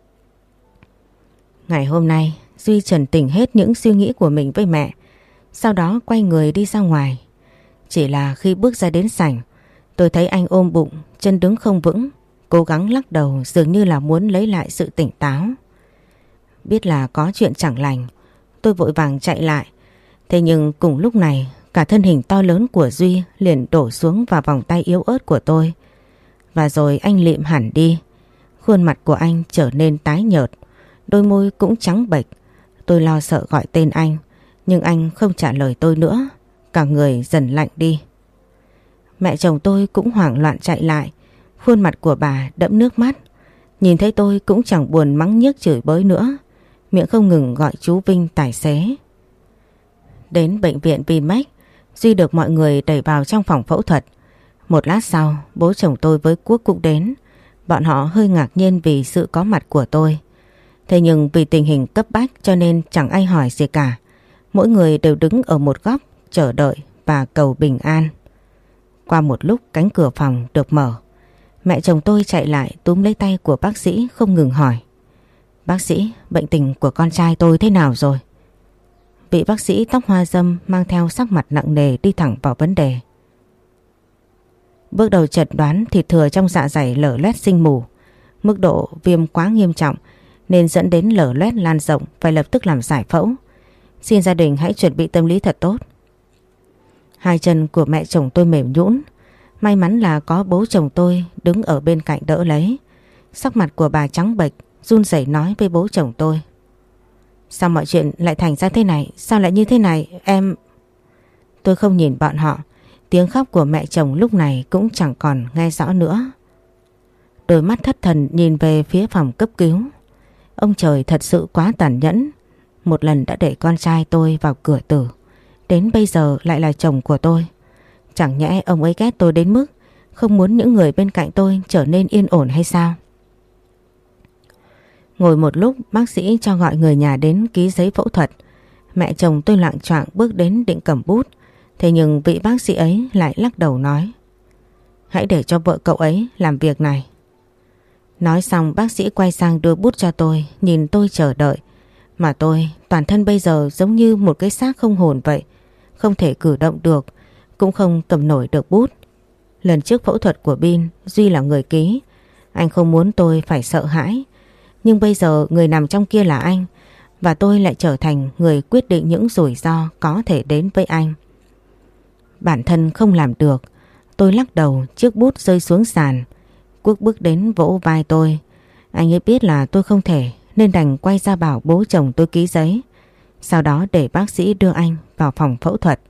Ngày hôm nay Duy trần tình hết những suy nghĩ của mình với mẹ, sau đó quay người đi ra ngoài. Chỉ là khi bước ra đến sảnh, tôi thấy anh ôm bụng, chân đứng không vững, cố gắng lắc đầu dường như là muốn lấy lại sự tỉnh táo. Biết là có chuyện chẳng lành, tôi vội vàng chạy lại. Thế nhưng cùng lúc này, cả thân hình to lớn của Duy liền đổ xuống vào vòng tay yếu ớt của tôi. Và rồi anh lịm hẳn đi. Khuôn mặt của anh trở nên tái nhợt, đôi môi cũng trắng bệch. Tôi lo sợ gọi tên anh, nhưng anh không trả lời tôi nữa. Cả người dần lạnh đi. Mẹ chồng tôi cũng hoảng loạn chạy lại. Khuôn mặt của bà đẫm nước mắt. Nhìn thấy tôi cũng chẳng buồn mắng nhiếc chửi bới nữa, miệng không ngừng gọi chú Vinh tài xế. Đến bệnh viện Vinmec, Duy được mọi người đẩy vào trong phòng phẫu thuật. Một lát sau, bố chồng tôi với Quốc cũng đến. Bọn họ hơi ngạc nhiên vì sự có mặt của tôi. Thế nhưng vì tình hình cấp bách cho nên chẳng ai hỏi gì cả. Mỗi người đều đứng ở một góc chờ đợi và cầu bình an. Qua một lúc cánh cửa phòng được mở. Mẹ chồng tôi chạy lại túm lấy tay của bác sĩ không ngừng hỏi. Bác sĩ, bệnh tình của con trai tôi thế nào rồi? Vị bác sĩ tóc hoa râm mang theo sắc mặt nặng nề đi thẳng vào vấn đề. Bước đầu chẩn đoán thịt thừa trong dạ dày lở loét sinh mù. Mức độ viêm quá nghiêm trọng nên dẫn đến lở loét lan rộng, phải lập tức làm giải phẫu. Xin gia đình hãy chuẩn bị tâm lý thật tốt. Hai chân của mẹ chồng tôi mềm nhũn. May mắn là có bố chồng tôi đứng ở bên cạnh đỡ lấy. Sắc mặt của bà trắng bệch, run rẩy nói với bố chồng tôi. Sao mọi chuyện lại thành ra thế này? Sao lại như thế này? Tôi không nhìn bọn họ, Tiếng khóc của mẹ chồng lúc này cũng chẳng còn nghe rõ nữa. Đôi mắt thất thần nhìn về phía phòng cấp cứu. Ông trời thật sự quá tàn nhẫn. Một lần đã để con trai tôi vào cửa tử, đến bây giờ lại là chồng của tôi. Chẳng nhẽ ông ấy ghét tôi đến mức không muốn những người bên cạnh tôi trở nên yên ổn hay sao? Ngồi một lúc, bác sĩ cho gọi người nhà đến ký giấy phẫu thuật. Mẹ chồng tôi loạng choạng bước đến định cầm bút. Thế nhưng vị bác sĩ ấy lại lắc đầu nói: "Hãy để cho vợ cậu ấy làm việc này." Nói xong bác sĩ quay sang đưa bút cho tôi, nhìn tôi chờ đợi. Mà tôi toàn thân bây giờ giống như một cái xác không hồn vậy. Không thể cử động được, cũng không cầm nổi được bút. Lần trước phẫu thuật của Bin, Duy là người ký. Anh không muốn tôi phải sợ hãi. Nhưng bây giờ người nằm trong kia là anh, và tôi lại trở thành người quyết định những rủi ro có thể đến với anh. Bản thân không làm được. Tôi lắc đầu, chiếc bút rơi xuống sàn. Quốc bước đến vỗ vai tôi. Anh ấy biết là tôi không thể, nên đành quay ra bảo bố chồng tôi ký giấy. Sau đó để bác sĩ đưa anh vào phòng phẫu thuật.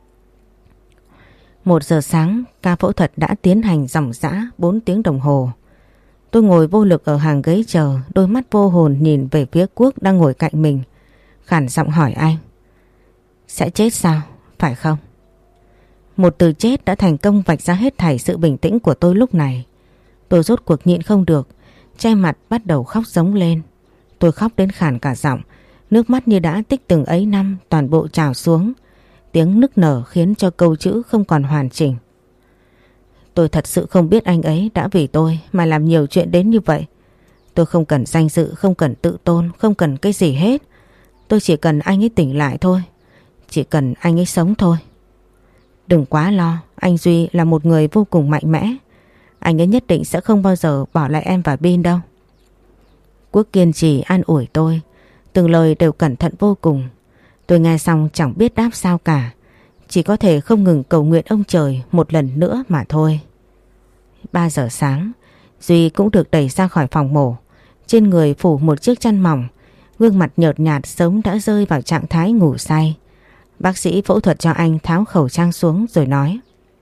1 giờ sáng, ca phẫu thuật đã tiến hành ròng rã 4 tiếng đồng hồ. Tôi ngồi vô lực ở hàng ghế chờ, đôi mắt vô hồn nhìn về phía Quốc đang ngồi cạnh mình. Khản giọng hỏi anh: "Sẽ chết sao, phải không?" Một từ chết đã thành công vạch ra hết thảy sự bình tĩnh của tôi lúc này. Tôi rốt cuộc nhịn không được, che mặt bắt đầu khóc rống lên. Tôi khóc đến khản cả giọng, nước mắt như đã tích từng ấy năm toàn bộ trào xuống. Tiếng nức nở khiến cho câu chữ không còn hoàn chỉnh. Tôi thật sự không biết anh ấy đã vì tôi mà làm nhiều chuyện đến như vậy. Tôi không cần danh dự, không cần tự tôn, không cần cái gì hết. Tôi chỉ cần anh ấy tỉnh lại thôi. Chỉ cần anh ấy sống thôi. Đừng quá lo, anh Duy là một người vô cùng mạnh mẽ. Anh ấy nhất định sẽ không bao giờ bỏ lại em và Bin đâu. Quốc kiên trì an ủi tôi, từng lời đều cẩn thận vô cùng. Tôi nghe xong chẳng biết đáp sao cả, chỉ có thể không ngừng cầu nguyện ông trời một lần nữa mà thôi. 3 giờ sáng, Duy cũng được đẩy ra khỏi phòng mổ. Trên người phủ một chiếc chăn mỏng, gương mặt nhợt nhạt sớm đã rơi vào trạng thái ngủ say. Bác sĩ phẫu thuật cho anh tháo khẩu trang xuống rồi nói: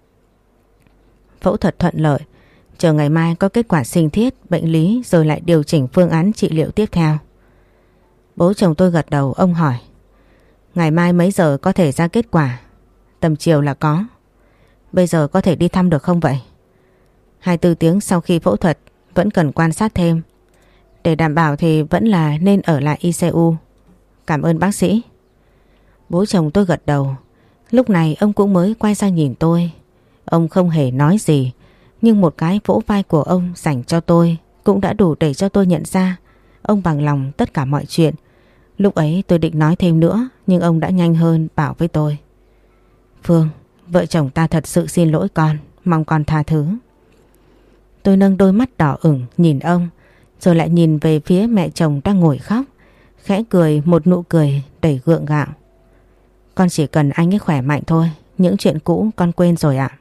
"Phẫu thuật thuận lợi, chờ ngày mai có kết quả sinh thiết, bệnh lý rồi lại điều chỉnh phương án trị liệu tiếp theo." Bố chồng tôi gật đầu, ông hỏi: "Ngày mai mấy giờ có thể ra kết quả?" "Tầm chiều là có." "Bây giờ có thể đi thăm được không vậy?" 24 tiếng sau khi phẫu thuật vẫn cần quan sát thêm. Để đảm bảo thì vẫn là nên ở lại ICU. Cảm ơn bác sĩ." Bố chồng tôi gật đầu. Lúc này ông cũng mới quay sang nhìn tôi. Ông không hề nói gì, nhưng một cái vỗ vai của ông dành cho tôi cũng đã đủ để cho tôi nhận ra ông bằng lòng tất cả mọi chuyện. Lúc ấy tôi định nói thêm nữa, nhưng ông đã nhanh hơn bảo với tôi: "Phương, vợ chồng ta thật sự xin lỗi con, mong con tha thứ." Tôi nâng đôi mắt đỏ ửng nhìn ông, rồi lại nhìn về phía mẹ chồng đang ngồi khóc, khẽ cười một nụ cười đầy gượng gạo. "Con chỉ cần anh ấy khỏe mạnh thôi, những chuyện cũ con quên rồi ạ."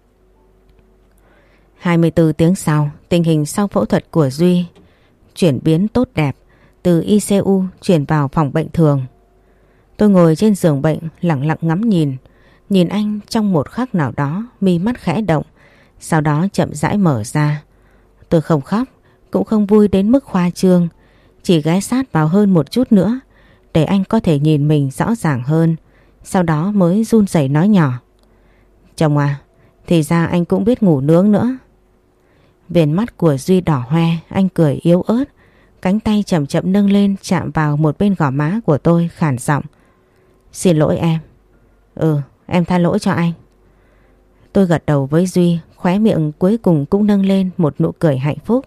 24 tiếng sau, tình hình sau phẫu thuật của Duy chuyển biến tốt đẹp, từ ICU chuyển vào phòng bệnh thường. Tôi ngồi trên giường bệnh lặng lặng ngắm nhìn anh trong một khắc nào đó, mi mắt khẽ động, sau đó chậm rãi mở ra. Tôi không khóc, cũng không vui đến mức khoa trương, chỉ ghé sát vào hơn một chút nữa để anh có thể nhìn mình rõ ràng hơn. Sau đó mới run rẩy nói nhỏ: "Chồng à, thì ra anh cũng biết ngủ nướng nữa." Viền mắt của Duy đỏ hoe, anh cười yếu ớt, cánh tay chậm chậm nâng lên chạm vào một bên gò má của tôi, khản giọng: "Xin lỗi em." Em tha lỗi cho anh." Tôi gật đầu với Duy, khóe miệng cuối cùng cũng nâng lên một nụ cười hạnh phúc.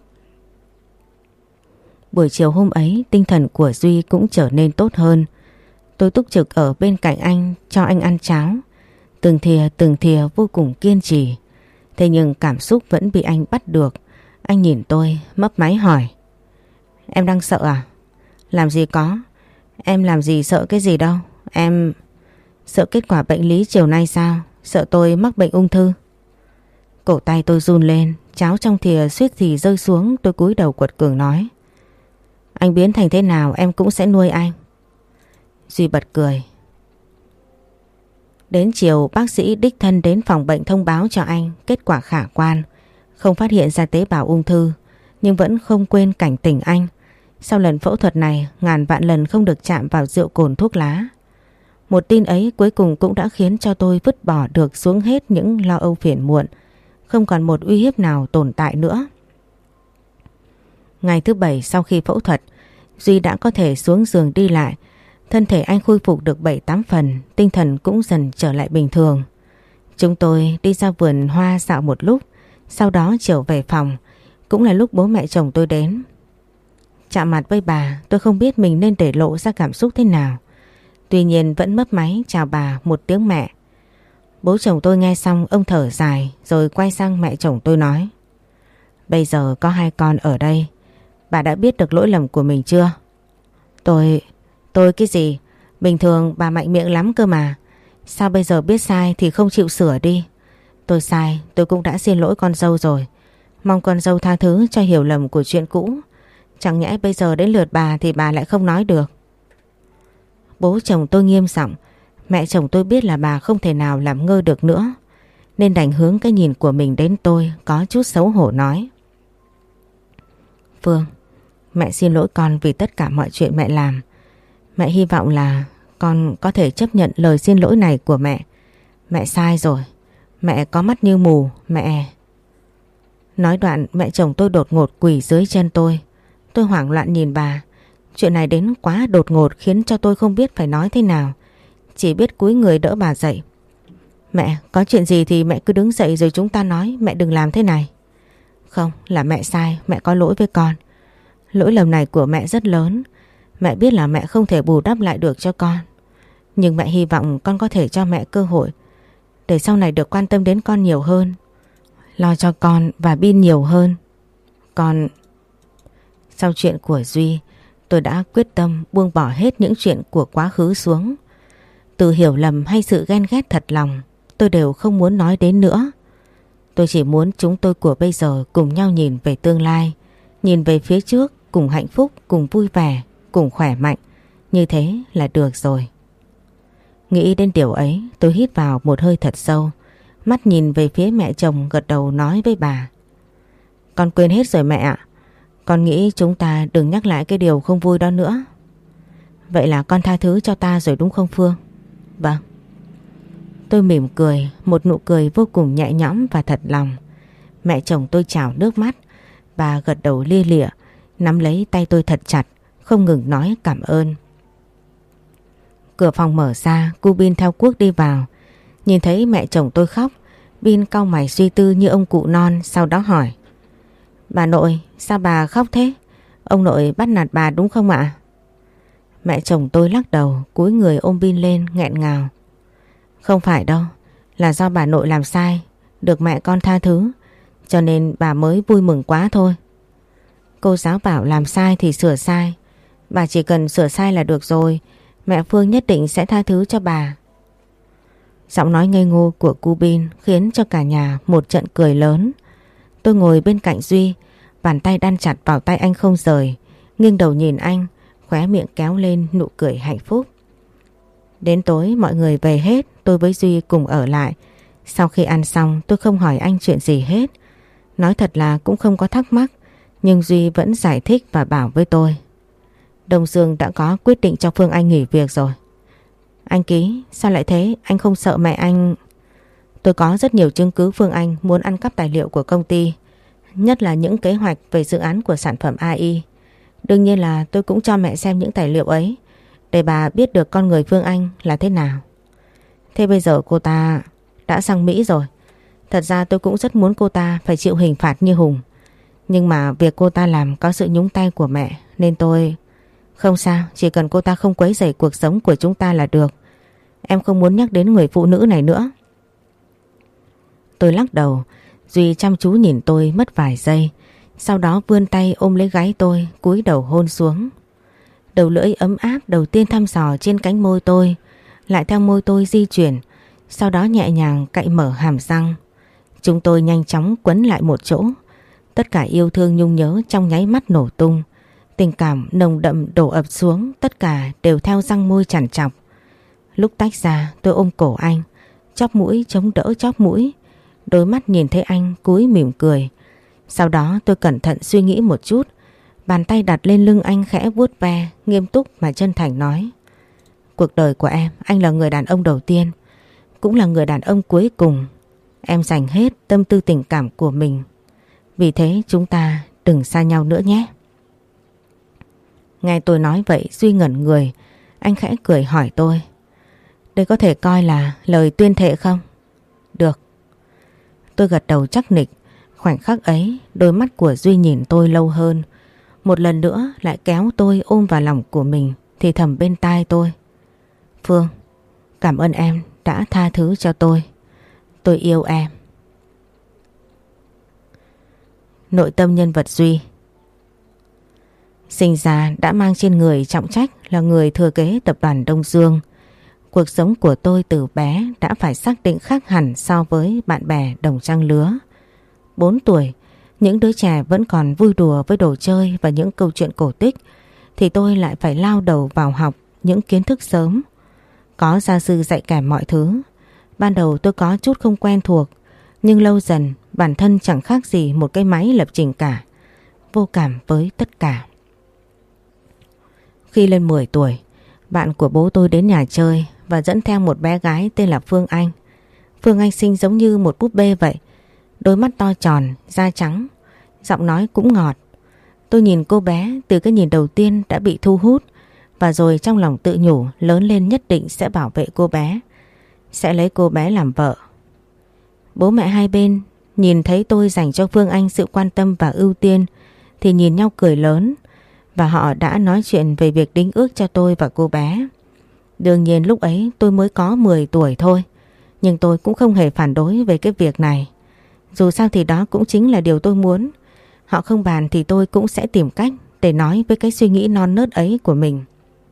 Buổi chiều hôm ấy, tinh thần của Duy cũng trở nên tốt hơn. Tôi túc trực ở bên cạnh anh cho anh ăn cháo, từng thìa vô cùng kiên trì. Thế nhưng cảm xúc vẫn bị anh bắt được. Anh nhìn tôi mấp máy hỏi: "Em đang sợ à?" "Làm gì có, em làm gì sợ cái gì đâu. Em sợ kết quả bệnh lý chiều nay sao? Sợ tôi mắc bệnh ung thư." Cổ tay tôi run lên, cháo trong thìa suýt thì rơi xuống. Tôi cúi đầu quật cường nói: "Anh biến thành thế nào em cũng sẽ nuôi anh." Duy bật cười: Đến chiều bác sĩ đích thân đến phòng bệnh thông báo cho anh kết quả khả quan, không phát hiện ra tế bào ung thư, nhưng vẫn không quên cảnh tỉnh anh. Sau lần phẫu thuật này, ngàn vạn lần không được chạm vào rượu cồn thuốc lá. Một tin ấy cuối cùng cũng đã khiến cho tôi vứt bỏ được xuống hết những lo âu phiền muộn, không còn một uy hiếp nào tồn tại nữa. Ngày thứ 7 sau khi phẫu thuật, Duy đã có thể xuống giường đi lại. Thân thể anh khôi phục được 7-8 phần, tinh thần cũng dần trở lại bình thường. Chúng tôi đi ra vườn hoa dạo một lúc, sau đó trở về phòng, cũng là lúc bố mẹ chồng tôi đến. Chạm mặt với bà, tôi không biết mình nên để lộ ra cảm xúc thế nào. Tuy nhiên vẫn mấp máy chào bà một tiếng mẹ. Bố chồng tôi nghe xong ông thở dài rồi quay sang mẹ chồng tôi nói: Bây giờ có hai con ở đây, bà đã biết được lỗi lầm của mình chưa? Tôi cái gì? Bình thường bà mạnh miệng lắm cơ mà. Sao bây giờ biết sai thì không chịu sửa đi? Tôi sai, tôi cũng đã xin lỗi con dâu rồi. Mong con dâu tha thứ cho hiểu lầm của chuyện cũ. Chẳng nhẽ bây giờ đến lượt bà thì bà lại không nói được. Bố chồng tôi nghiêm giọng. Mẹ chồng tôi biết là bà không thể nào làm ngơ được nữa, nên đành hướng cái nhìn của mình đến tôi, có chút xấu hổ nói: Phương, mẹ xin lỗi con vì tất cả mọi chuyện mẹ làm. Mẹ hy vọng là con có thể chấp nhận lời xin lỗi này của mẹ. Mẹ sai rồi. Mẹ có mắt như mù, mẹ... Nói đoạn mẹ chồng tôi đột ngột quỳ dưới chân tôi. Tôi hoảng loạn nhìn bà. Chuyện này đến quá đột ngột khiến cho tôi không biết phải nói thế nào. Chỉ biết cúi người đỡ bà dậy. Mẹ, có chuyện gì thì mẹ cứ đứng dậy rồi chúng ta nói, mẹ đừng làm thế này. Không, là mẹ sai, mẹ có lỗi với con. Lỗi lầm này của mẹ rất lớn. Mẹ biết là mẹ không thể bù đắp lại được cho con. Nhưng mẹ hy vọng con có thể cho mẹ cơ hội để sau này được quan tâm đến con nhiều hơn, lo cho con và Bin nhiều hơn. Con... Sau chuyện của Duy, tôi đã quyết tâm buông bỏ hết những chuyện của quá khứ xuống. Từ hiểu lầm hay sự ghen ghét thật lòng, tôi đều không muốn nói đến nữa. Tôi chỉ muốn chúng tôi của bây giờ cùng nhau nhìn về tương lai, nhìn về phía trước, cùng hạnh phúc, cùng vui vẻ, cùng khỏe mạnh. Như thế là được rồi. Nghĩ đến điều ấy, tôi hít vào một hơi thật sâu, mắt nhìn về phía mẹ chồng, gật đầu nói với bà: Con quên hết rồi mẹ ạ. Con nghĩ chúng ta đừng nhắc lại cái điều không vui đó nữa. Vậy là con tha thứ cho ta rồi đúng không Phương? Vâng. Tôi mỉm cười, một nụ cười vô cùng nhẹ nhõm và thật lòng. Mẹ chồng tôi trào nước mắt. Bà gật đầu lia lịa, nắm lấy tay tôi thật chặt, không ngừng nói cảm ơn. Cửa phòng mở ra, cô Bin theo Quốc đi vào. Nhìn thấy mẹ chồng tôi khóc, Bin cau mày suy tư như ông cụ non, sau đó hỏi: Bà nội, sao bà khóc thế? Ông nội bắt nạt bà đúng không ạ? Mẹ chồng tôi lắc đầu, cúi người ôm Bin lên nghẹn ngào: Không phải đâu, là do bà nội làm sai, được mẹ con tha thứ, cho nên bà mới vui mừng quá thôi. Cô giáo bảo làm sai thì sửa sai, bà chỉ cần sửa sai là được rồi, mẹ Phương nhất định sẽ tha thứ cho bà. Giọng nói ngây ngô của cô Bin khiến cho cả nhà một trận cười lớn. Tôi ngồi bên cạnh Duy, bàn tay đan chặt vào tay anh không rời, nghiêng đầu nhìn anh, khóe miệng kéo lên nụ cười hạnh phúc. Đến tối mọi người về hết, tôi với Duy cùng ở lại. Sau khi ăn xong tôi không hỏi anh chuyện gì hết. Nói thật là cũng không có thắc mắc, nhưng Duy vẫn giải thích và bảo với tôi: Đông Dương đã có quyết định cho Phương Anh nghỉ việc rồi. Anh Ký, sao lại thế? Anh không sợ mẹ anh... Tôi có rất nhiều chứng cứ Phương Anh muốn ăn cắp tài liệu của công ty, nhất là những kế hoạch về dự án của sản phẩm AI. Đương nhiên là tôi cũng cho mẹ xem những tài liệu ấy để bà biết được con người Phương Anh là thế nào. Thế bây giờ cô ta đã sang Mỹ rồi. Thật ra tôi cũng rất muốn cô ta phải chịu hình phạt như Hùng, nhưng mà việc cô ta làm có sự nhúng tay của mẹ, nên tôi... Không sao, chỉ cần cô ta không quấy rầy cuộc sống của chúng ta là được. Em không muốn nhắc đến người phụ nữ này nữa. Tôi lắc đầu. Duy chăm chú nhìn tôi mất vài giây, sau đó vươn tay ôm lấy gáy tôi, cúi đầu hôn xuống. Đầu lưỡi ấm áp đầu tiên thăm dò trên cánh môi tôi, lại theo môi tôi di chuyển, sau đó nhẹ nhàng cạy mở hàm răng. Chúng tôi nhanh chóng quấn lại một chỗ. Tất cả yêu thương nhung nhớ trong nháy mắt nổ tung. Tình cảm nồng đậm đổ ập xuống, tất cả đều theo răng môi chằn chọc. Lúc tách ra tôi ôm cổ anh, chóp mũi chống đỡ chóp mũi, đôi mắt nhìn thấy anh cúi mỉm cười. Sau đó tôi cẩn thận suy nghĩ một chút, bàn tay đặt lên lưng anh khẽ vuốt ve, nghiêm túc mà chân thành nói: cuộc đời của em, anh là người đàn ông đầu tiên, cũng là người đàn ông cuối cùng. Em dành hết tâm tư tình cảm của mình, vì thế chúng ta đừng xa nhau nữa nhé. Nghe tôi nói vậy Duy ngẩn người, anh khẽ cười hỏi tôi: đây có thể coi là lời tuyên thệ không? Được. Tôi gật đầu chắc nịch. Khoảnh khắc ấy đôi mắt của Duy nhìn tôi lâu hơn, một lần nữa lại kéo tôi ôm vào lòng của mình, thì thầm bên tai tôi: Phương, cảm ơn em đã tha thứ cho tôi. Tôi yêu em. Nội tâm nhân vật Duy. Sinh ra đã mang trên người trọng trách là người thừa kế tập đoàn Đông Dương. Cuộc sống của tôi từ bé đã phải xác định khác hẳn so với bạn bè đồng trang lứa. 4 tuổi, những đứa trẻ vẫn còn vui đùa với đồ chơi và những câu chuyện cổ tích, thì tôi lại phải lao đầu vào học những kiến thức sớm. Có gia sư dạy kèm mọi thứ. Ban đầu tôi có chút không quen thuộc, nhưng lâu dần bản thân chẳng khác gì một cái máy lập trình cả, vô cảm với tất cả. Khi lên 10 tuổi, bạn của bố tôi đến nhà chơi và dẫn theo một bé gái tên là Phương Anh. Phương Anh xinh giống như một búp bê vậy, đôi mắt to tròn, da trắng, giọng nói cũng ngọt. Tôi nhìn cô bé từ cái nhìn đầu tiên đã bị thu hút, và rồi trong lòng tự nhủ lớn lên nhất định sẽ bảo vệ cô bé, sẽ lấy cô bé làm vợ. Bố mẹ hai bên nhìn thấy tôi dành cho Phương Anh sự quan tâm và ưu tiên thì nhìn nhau cười lớn, và họ đã nói chuyện về việc đính ước cho tôi và cô bé. Đương nhiên lúc ấy tôi mới có 10 tuổi thôi, nhưng tôi cũng không hề phản đối về cái việc này. Dù sao thì đó cũng chính là điều tôi muốn. Họ không bàn thì tôi cũng sẽ tìm cách để nói với cái suy nghĩ non nớt ấy của mình.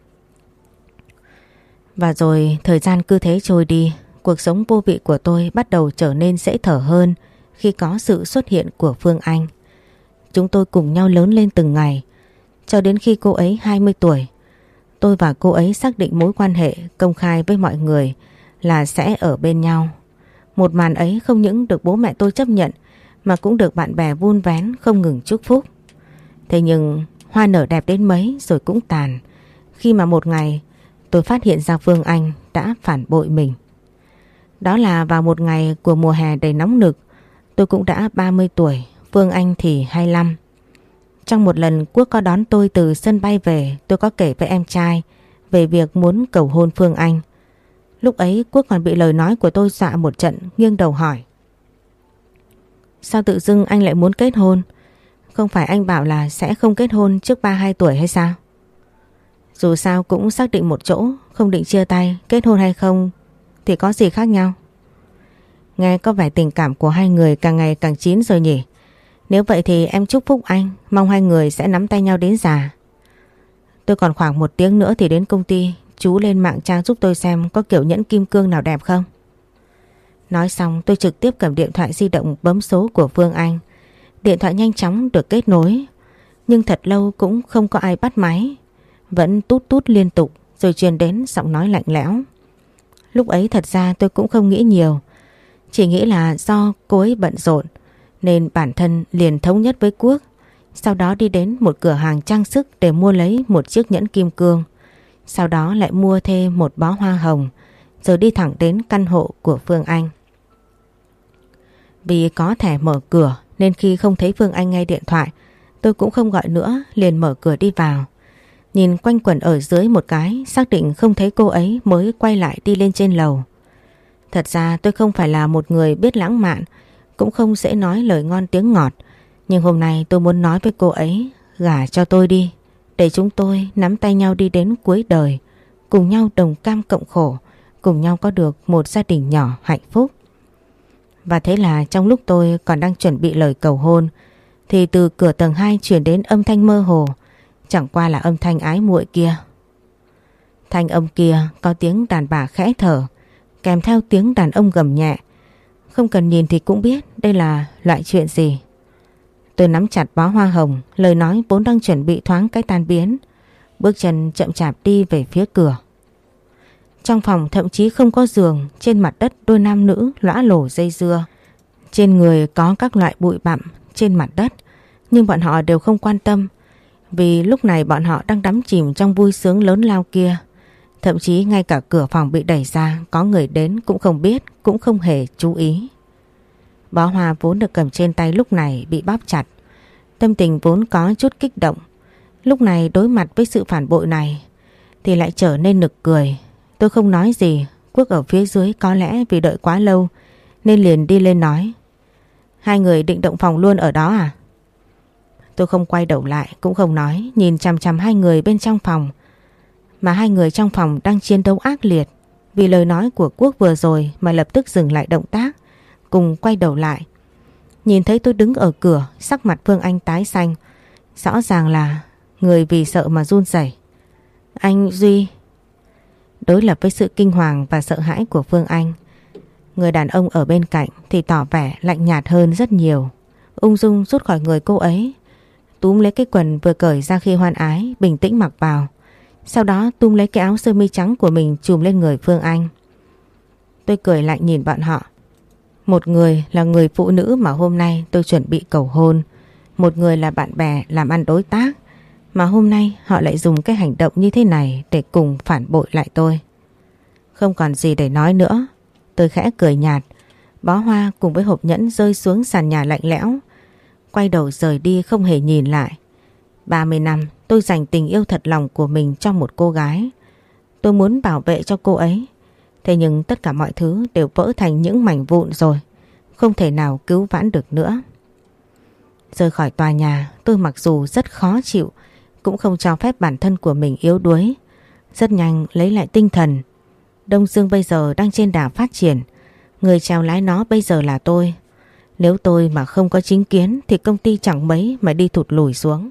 Và rồi thời gian cứ thế trôi đi, cuộc sống vô vị của tôi bắt đầu trở nên dễ thở hơn khi có sự xuất hiện của Phương Anh. Chúng tôi cùng nhau lớn lên từng ngày, cho đến khi cô ấy 20 tuổi. Tôi và cô ấy xác định mối quan hệ công khai với mọi người là sẽ ở bên nhau. Một màn ấy không những được bố mẹ tôi chấp nhận mà cũng được bạn bè vun vén không ngừng chúc phúc. Thế nhưng hoa nở đẹp đến mấy rồi cũng tàn, khi mà một ngày tôi phát hiện ra Phương Anh đã phản bội mình. Đó là vào một ngày của mùa hè đầy nóng nực. Tôi cũng đã 30 tuổi, Phương Anh thì 25. Trong một lần Quốc có đón tôi từ sân bay về, tôi có kể với em trai về việc muốn cầu hôn Phương Anh. Lúc ấy Quốc còn bị lời nói của tôi dọa một trận, nghiêng đầu hỏi: sao tự dưng anh lại muốn kết hôn? Không phải anh bảo là sẽ không kết hôn trước 32 tuổi hay sao? Dù sao cũng xác định một chỗ, không định chia tay, kết hôn hay không thì có gì khác nhau. Nghe có vẻ tình cảm của hai người càng ngày càng chín rồi nhỉ? Nếu vậy thì em chúc phúc anh, mong hai người sẽ nắm tay nhau đến già. Tôi còn khoảng 1 tiếng nữa thì đến công ty, chú lên mạng tra giúp tôi xem có kiểu nhẫn kim cương nào đẹp không. Nói xong tôi trực tiếp cầm điện thoại di động bấm số của Phương Anh. Điện thoại nhanh chóng được kết nối, nhưng thật lâu cũng không có ai bắt máy. Vẫn tút tút liên tục rồi truyền đến giọng nói lạnh lẽo. Lúc ấy thật ra tôi cũng không nghĩ nhiều, chỉ nghĩ là do cô ấy bận rộn nên bản thân liền thống nhất với Quốc. Sau đó đi đến một cửa hàng trang sức để mua lấy một chiếc nhẫn kim cương. Sau đó lại mua thêm một bó hoa hồng, rồi đi thẳng đến căn hộ của Phương Anh. Vì có thẻ mở cửa nên khi không thấy Phương Anh nghe điện thoại, tôi cũng không gọi nữa, liền mở cửa đi vào. Nhìn quanh quẩn ở dưới một cái, xác định không thấy cô ấy mới quay lại đi lên trên lầu. Thật ra tôi không phải là một người biết lãng mạn, cũng không dễ nói lời ngon tiếng ngọt. Nhưng hôm nay tôi muốn nói với cô ấy, gả cho tôi đi, để chúng tôi nắm tay nhau đi đến cuối đời, cùng nhau đồng cam cộng khổ, cùng nhau có được một gia đình nhỏ hạnh phúc. Và thế là trong lúc tôi còn đang chuẩn bị lời cầu hôn, thì từ cửa tầng 2 truyền đến âm thanh mơ hồ, chẳng qua là âm thanh ái muội kia. Thanh âm kia có tiếng đàn bà khẽ thở, kèm theo tiếng đàn ông gầm nhẹ. Không cần nhìn thì cũng biết đây là loại chuyện gì. Tôi nắm chặt bó hoa hồng, lời nói vốn đang chuẩn bị thoáng cái tan biến, bước chân chậm chạp đi về phía cửa. Trong phòng thậm chí không có giường, trên mặt đất đôi nam nữ lõa lổ dây dưa. Trên người có các loại bụi bặm trên mặt đất, nhưng bọn họ đều không quan tâm, vì lúc này bọn họ đang đắm chìm trong vui sướng lớn lao kia. Thậm chí ngay cả cửa phòng bị đẩy ra, có người đến cũng không biết, cũng không hề chú ý. Bó hoa vốn được cầm trên tay lúc này bị bóp chặt. Tâm tình vốn có chút kích động, lúc này đối mặt với sự phản bội này thì lại trở nên nực cười. Tôi không nói gì, Quốc ở phía dưới có lẽ vì đợi quá lâu nên liền đi lên nói: hai người định động phòng luôn ở đó à? Tôi không quay đầu lại cũng không nói, nhìn chằm chằm hai người bên trong phòng. Mà hai người trong phòng đang chiến đấu ác liệt. Vì lời nói của Quốc vừa rồi mà lập tức dừng lại động tác, cùng quay đầu lại. Nhìn thấy tôi đứng ở cửa, sắc mặt Phương Anh tái xanh, rõ ràng là người vì sợ mà run rẩy. Anh Duy. Đối lập với sự kinh hoàng và sợ hãi của Phương Anh, người đàn ông ở bên cạnh thì tỏ vẻ lạnh nhạt hơn rất nhiều. Ung dung rút khỏi người cô ấy, túm lấy cái quần vừa cởi ra khi hoan ái, bình tĩnh mặc vào. Sau đó túm lấy cái áo sơ mi trắng của mình trùm lên người Phương Anh. Tôi cười lạnh nhìn bọn họ. Một người là người phụ nữ mà hôm nay tôi chuẩn bị cầu hôn, một người là bạn bè làm ăn đối tác, mà hôm nay họ lại dùng cái hành động như thế này để cùng phản bội lại tôi. Không còn gì để nói nữa, tôi khẽ cười nhạt. Bó hoa cùng với hộp nhẫn rơi xuống sàn nhà lạnh lẽo, quay đầu rời đi không hề nhìn lại. 30 năm tôi dành tình yêu thật lòng của mình cho một cô gái. Tôi muốn bảo vệ cho cô ấy. Thế nhưng tất cả mọi thứ đều vỡ thành những mảnh vụn rồi, không thể nào cứu vãn được nữa. Rời khỏi tòa nhà, tôi mặc dù rất khó chịu, cũng không cho phép bản thân của mình yếu đuối. Rất nhanh lấy lại tinh thần. Đông Dương bây giờ đang trên đà phát triển, người chèo lái nó bây giờ là tôi. Nếu tôi mà không có chính kiến thì công ty chẳng mấy mà đi thụt lùi xuống.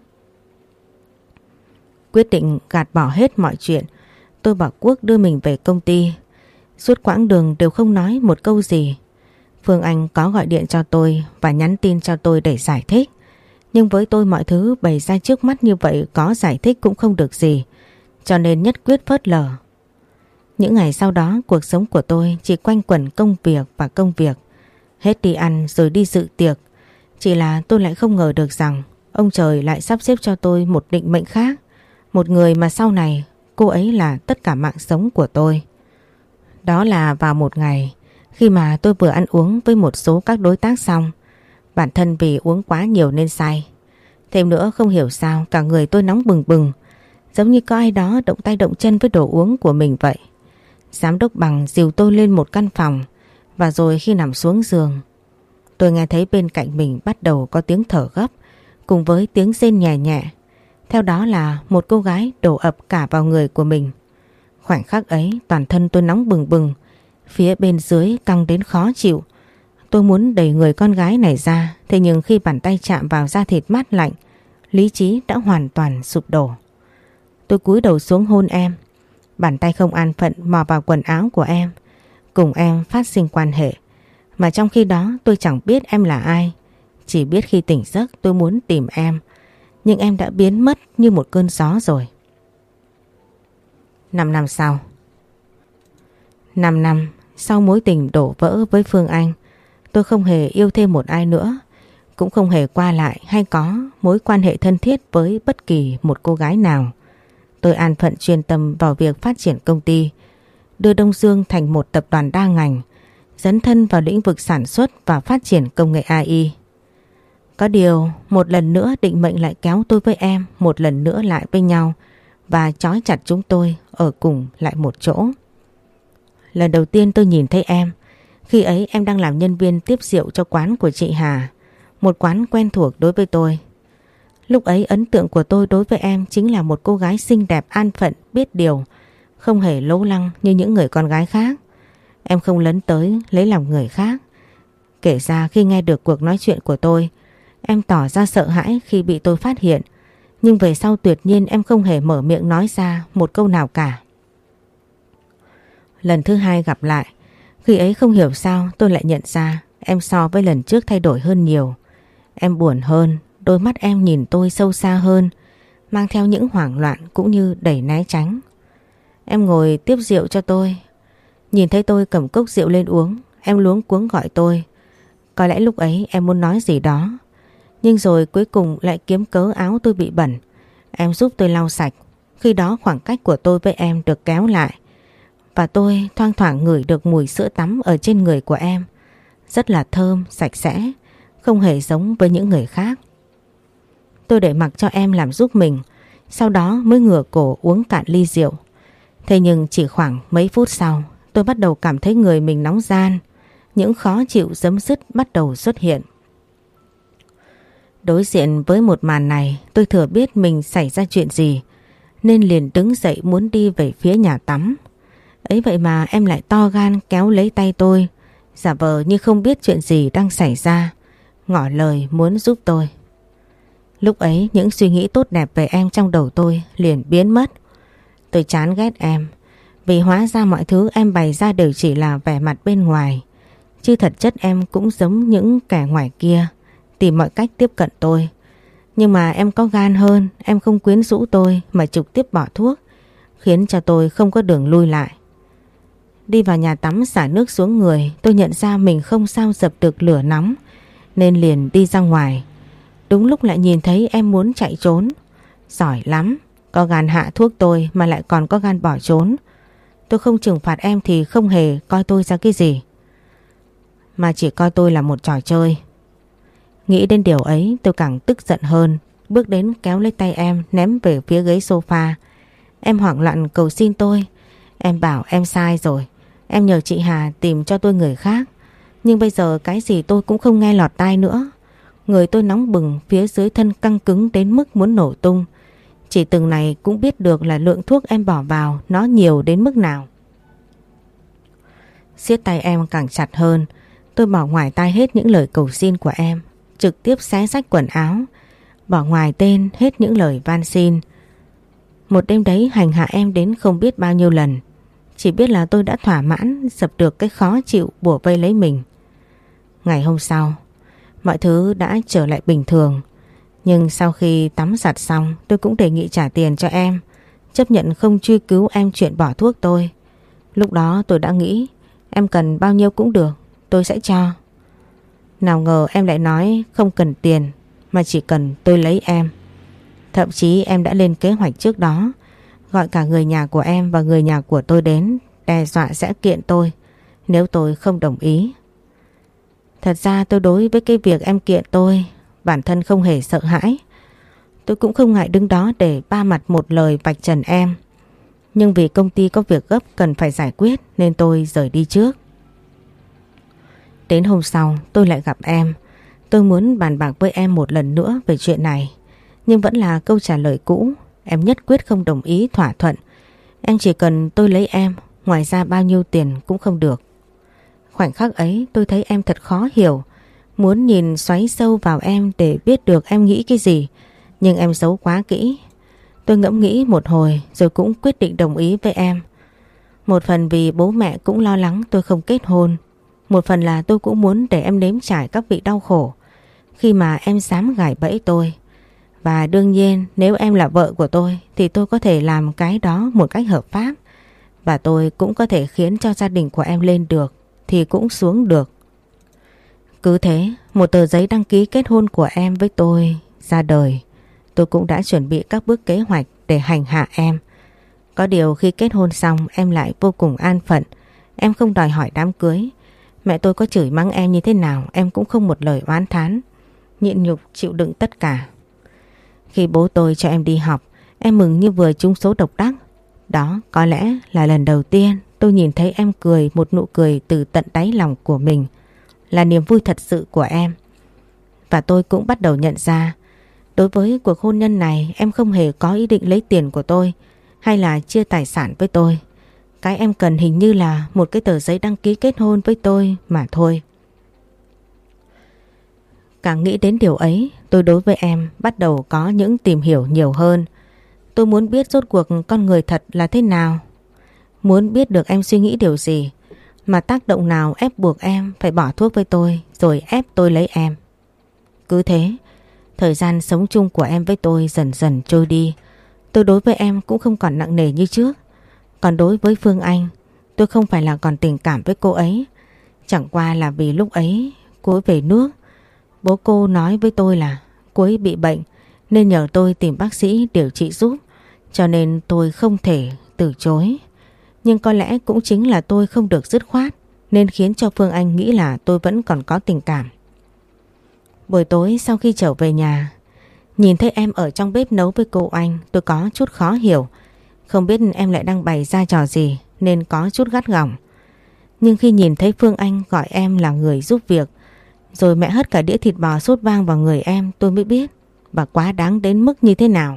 Quyết định gạt bỏ hết mọi chuyện, tôi bảo Quốc đưa mình về công ty. Suốt quãng đường đều không nói một câu gì. Phương Anh có gọi điện cho tôi và nhắn tin cho tôi để giải thích. Nhưng với tôi mọi thứ bày ra trước mắt như vậy, có giải thích cũng không được gì, cho nên nhất quyết phớt lờ. Những ngày sau đó cuộc sống của tôi chỉ quanh quẩn công việc và công việc. Hết đi ăn rồi đi dự tiệc. Chỉ là tôi lại không ngờ được rằng ông trời lại sắp xếp cho tôi một định mệnh khác. Một người mà sau này cô ấy là tất cả mạng sống của tôi. Đó là vào một ngày khi mà tôi vừa ăn uống với một số các đối tác xong. Bản thân vì uống quá nhiều nên say. Thêm nữa không hiểu sao cả người tôi nóng bừng bừng, giống như có ai đó động tay động chân với đồ uống của mình vậy. Giám đốc Bằng dìu tôi lên một căn phòng, và rồi khi nằm xuống giường, tôi nghe thấy bên cạnh mình bắt đầu có tiếng thở gấp cùng với tiếng rên nhẹ nhẹ. Theo đó là một cô gái đổ ập cả vào người của mình. Khoảnh khắc ấy toàn thân tôi nóng bừng bừng, phía bên dưới căng đến khó chịu. Tôi muốn đẩy người con gái này ra, thế nhưng khi bàn tay chạm vào da thịt mát lạnh, lý trí đã hoàn toàn sụp đổ. Tôi cúi đầu xuống hôn em. Bàn tay không an phận mò vào quần áo của em, cùng em phát sinh quan hệ. Mà trong khi đó tôi chẳng biết em là ai. Chỉ biết khi tỉnh giấc tôi muốn tìm em, nhưng em đã biến mất như một cơn gió rồi. 5 năm sau. 5 năm sau mối tình đổ vỡ với Phương Anh, tôi không hề yêu thêm một ai nữa, cũng không hề qua lại hay có mối quan hệ thân thiết với bất kỳ một cô gái nào. Tôi an phận chuyên tâm vào việc phát triển công ty, đưa Đông Dương thành một tập đoàn đa ngành, dấn thân vào lĩnh vực sản xuất và phát triển công nghệ AI. Có điều một lần nữa định mệnh lại kéo tôi với em một lần nữa lại với nhau và trói chặt chúng tôi ở cùng lại một chỗ. Lần đầu tiên tôi nhìn thấy em, khi ấy em đang làm nhân viên tiếp rượu cho quán của chị Hà, một quán quen thuộc đối với tôi. Lúc ấy ấn tượng của tôi đối với em chính là một cô gái xinh đẹp, an phận, biết điều, không hề lố lăng như những người con gái khác. Em không lấn tới lấy lòng người khác. Kể ra khi nghe được cuộc nói chuyện của tôi, em tỏ ra sợ hãi khi bị tôi phát hiện, nhưng về sau tuyệt nhiên em không hề mở miệng nói ra một câu nào cả. Lần thứ hai gặp lại, khi ấy không hiểu sao tôi lại nhận ra em so với lần trước thay đổi hơn nhiều. Em buồn hơn, đôi mắt em nhìn tôi sâu xa hơn, mang theo những hoảng loạn cũng như đầy né tránh. Em ngồi tiếp rượu cho tôi. Nhìn thấy tôi cầm cốc rượu lên uống, em luống cuống gọi tôi. Có lẽ lúc ấy em muốn nói gì đó, nhưng rồi cuối cùng lại kiếm cớ áo tôi bị bẩn. Em giúp tôi lau sạch. Khi đó khoảng cách của tôi với em được kéo lại, và tôi thoang thoảng ngửi được mùi sữa tắm ở trên người của em. Rất là thơm, sạch sẽ, không hề giống với những người khác. Tôi để mặc cho em làm giúp mình, sau đó mới ngửa cổ uống cạn ly rượu. Thế nhưng chỉ khoảng mấy phút sau, tôi bắt đầu cảm thấy người mình nóng ran. Những khó chịu giấm dứt bắt đầu xuất hiện. Đối diện với một màn này, tôi thừa biết mình xảy ra chuyện gì, nên liền đứng dậy muốn đi về phía nhà tắm. Ấy vậy mà em lại to gan kéo lấy tay tôi, giả vờ như không biết chuyện gì đang xảy ra, ngỏ lời muốn giúp tôi. Lúc ấy những suy nghĩ tốt đẹp về em trong đầu tôi liền biến mất. Tôi chán ghét em, vì hóa ra mọi thứ em bày ra đều chỉ là vẻ mặt bên ngoài, chứ thật chất em cũng giống những kẻ ngoài kia, tìm mọi cách tiếp cận tôi. Nhưng mà em có gan hơn, em không quyến rũ tôi mà trực tiếp bỏ thuốc, khiến cho tôi không có đường lui lại. Đi vào nhà tắm xả nước xuống người, tôi nhận ra mình không sao dập được lửa nóng, nên liền đi ra ngoài. Đúng lúc lại nhìn thấy em muốn chạy trốn. Giỏi lắm, có gan hạ thuốc tôi mà lại còn có gan bỏ trốn. Tôi không trừng phạt em thì không hề coi tôi ra cái gì, mà chỉ coi tôi là một trò chơi. Nghĩ đến điều ấy tôi càng tức giận hơn, bước đến kéo lấy tay em ném về phía ghế sofa. Em hoảng loạn cầu xin tôi. Em bảo em sai rồi, em nhờ chị Hà tìm cho tôi người khác. Nhưng bây giờ cái gì tôi cũng không nghe lọt tai nữa. Người tôi nóng bừng, phía dưới thân căng cứng đến mức muốn nổ tung. Chỉ từng này cũng biết được là lượng thuốc em bỏ vào nó nhiều đến mức nào. Siết tay em càng chặt hơn. Tôi bỏ ngoài tai hết những lời cầu xin của em, trực tiếp xé rách quần áo, bỏ ngoài tên hết những lời van xin. Một đêm đấy hành hạ em đến không biết bao nhiêu lần. Chỉ biết là tôi đã thỏa mãn dập được cái khó chịu bủa vây lấy mình. Ngày hôm sau, mọi thứ đã trở lại bình thường. Nhưng sau khi tắm giặt xong, tôi cũng đề nghị trả tiền cho em, chấp nhận không truy cứu em chuyện bỏ thuốc tôi. Lúc đó tôi đã nghĩ em cần bao nhiêu cũng được, tôi sẽ cho. Nào ngờ em lại nói không cần tiền, mà chỉ cần tôi lấy em. Thậm chí em đã lên kế hoạch trước đó, gọi cả người nhà của em và người nhà của tôi đến, đe dọa sẽ kiện tôi nếu tôi không đồng ý. Thật ra tôi đối với cái việc em kiện tôi, bản thân không hề sợ hãi. Tôi cũng không ngại đứng đó để ba mặt một lời vạch trần em. Nhưng vì công ty có việc gấp cần phải giải quyết nên tôi rời đi trước. Đến hôm sau tôi lại gặp em. Tôi muốn bàn bạc với em một lần nữa về chuyện này, nhưng vẫn là câu trả lời cũ. Em nhất quyết không đồng ý thỏa thuận. Em chỉ cần tôi lấy em, ngoài ra bao nhiêu tiền cũng không được. Khoảnh khắc ấy tôi thấy em thật khó hiểu, muốn nhìn xoáy sâu vào em để biết được em nghĩ cái gì, nhưng em giấu quá kỹ. Tôi ngẫm nghĩ một hồi rồi cũng quyết định đồng ý với em. Một phần vì bố mẹ cũng lo lắng tôi không kết hôn, một phần là tôi cũng muốn để em nếm trải các vị đau khổ khi mà em dám gài bẫy tôi. Và đương nhiên nếu em là vợ của tôi thì tôi có thể làm cái đó một cách hợp pháp, và tôi cũng có thể khiến cho gia đình của em lên được thì cũng xuống được. Cứ thế một tờ giấy đăng ký kết hôn của em với tôi ra đời. Tôi cũng đã chuẩn bị các bước kế hoạch để hành hạ em. Có điều khi kết hôn xong em lại vô cùng an phận. Em không đòi hỏi đám cưới. Mẹ tôi có chửi mắng em như thế nào em cũng không một lời oán thán, nhịn nhục chịu đựng tất cả. Khi bố tôi cho em đi học, em mừng như vừa trúng số độc đắc. Đó có lẽ là lần đầu tiên tôi nhìn thấy em cười một nụ cười từ tận đáy lòng của mình, là niềm vui thật sự của em. Và tôi cũng bắt đầu nhận ra, đối với cuộc hôn nhân này em không hề có ý định lấy tiền của tôi hay là chia tài sản với tôi. Cái em cần hình như là một cái tờ giấy đăng ký kết hôn với tôi mà thôi. Càng nghĩ đến điều ấy, tôi đối với em bắt đầu có những tìm hiểu nhiều hơn. Tôi muốn biết rốt cuộc con người thật là thế nào. Muốn biết được em suy nghĩ điều gì, mà tác động nào ép buộc em phải bỏ thuốc với tôi rồi ép tôi lấy em. Cứ thế, thời gian sống chung của em với tôi dần dần trôi đi. Tôi đối với em cũng không còn nặng nề như trước. Còn đối với Phương Anh, tôi không phải là còn tình cảm với cô ấy. Chẳng qua là vì lúc ấy cô ấy về nước, bố cô nói với tôi là cô ấy bị bệnh nên nhờ tôi tìm bác sĩ điều trị giúp, cho nên tôi không thể từ chối. Nhưng có lẽ cũng chính là tôi không được dứt khoát nên khiến cho Phương Anh nghĩ là tôi vẫn còn có tình cảm. Buổi tối sau khi trở về nhà, nhìn thấy em ở trong bếp nấu với cô Anh, tôi có chút khó hiểu. Không biết em lại đang bày ra trò gì nên có chút gắt gỏng. Nhưng khi nhìn thấy Phương Anh gọi em là người giúp việc, rồi mẹ hất cả đĩa thịt bò sốt vang vào người em, tôi mới biết bà quá đáng đến mức như thế nào.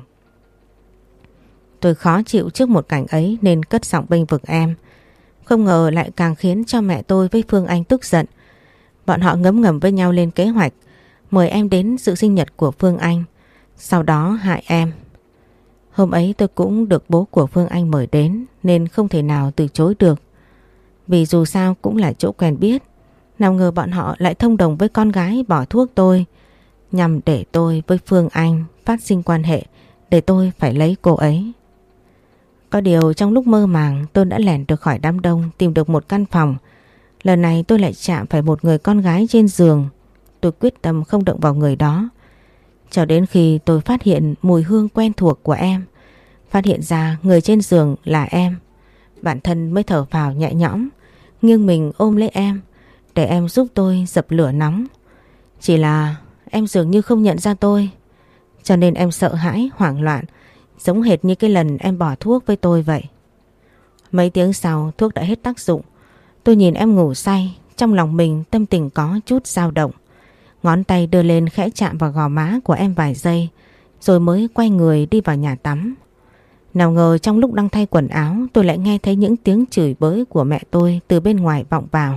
Tôi khó chịu trước một cảnh ấy nên cất giọng bênh vực em. Không ngờ lại càng khiến cho mẹ tôi với Phương Anh tức giận. Bọn họ ngấm ngầm với nhau lên kế hoạch mời em đến dự sinh nhật của Phương Anh, sau đó hại em. Hôm ấy tôi cũng được bố của Phương Anh mời đến nên không thể nào từ chối được. Vì dù sao cũng là chỗ quen biết. Nào ngờ bọn họ lại thông đồng với con gái bỏ thuốc tôi, nhằm để tôi với Phương Anh phát sinh quan hệ, để tôi phải lấy cô ấy. Có điều trong lúc mơ màng tôi đã lẻn được khỏi đám đông, tìm được một căn phòng. Lần này tôi lại chạm phải một người con gái trên giường. Tôi quyết tâm không động vào người đó, cho đến khi tôi phát hiện mùi hương quen thuộc của em. Phát hiện ra người trên giường là em. Bản thân mới thở phào nhẹ nhõm, nghiêng mình ôm lấy em để em giúp tôi dập lửa nóng. Chỉ là em dường như không nhận ra tôi, cho nên em sợ hãi, hoảng loạn, giống hệt như cái lần em bỏ thuốc với tôi vậy. Mấy tiếng sau thuốc đã hết tác dụng. Tôi nhìn em ngủ say, trong lòng mình tâm tình có chút dao động. Ngón tay đưa lên khẽ chạm vào gò má của em vài giây, rồi mới quay người đi vào nhà tắm. Nào ngờ trong lúc đang thay quần áo, tôi lại nghe thấy những tiếng chửi bới của mẹ tôi từ bên ngoài vọng vào.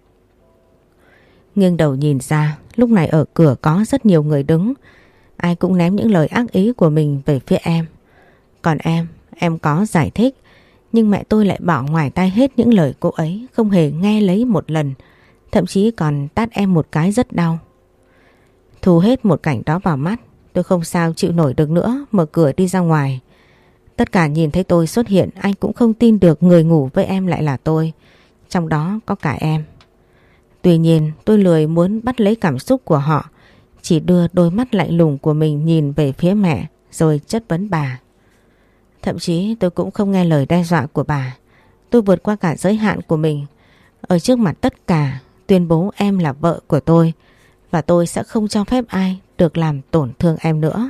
Nghiêng đầu nhìn ra, lúc này ở cửa có rất nhiều người đứng. Ai cũng ném những lời ác ý của mình về phía em. Còn em có giải thích, nhưng mẹ tôi lại bỏ ngoài tai hết những lời cô ấy, không hề nghe lấy một lần, thậm chí còn tát em một cái rất đau. Thu hết một cảnh đó vào mắt, tôi không sao chịu nổi được nữa, mở cửa đi ra ngoài. Tất cả nhìn thấy tôi xuất hiện, anh cũng không tin được người ngủ với em lại là tôi, trong đó có cả em. Tuy nhiên tôi lười muốn bắt lấy cảm xúc của họ, chỉ đưa đôi mắt lạnh lùng của mình nhìn về phía mẹ rồi chất vấn bà. Thậm chí tôi cũng không nghe lời đe dọa của bà. Tôi vượt qua cả giới hạn của mình, ở trước mặt tất cả tuyên bố em là vợ của tôi, và tôi sẽ không cho phép ai được làm tổn thương em nữa.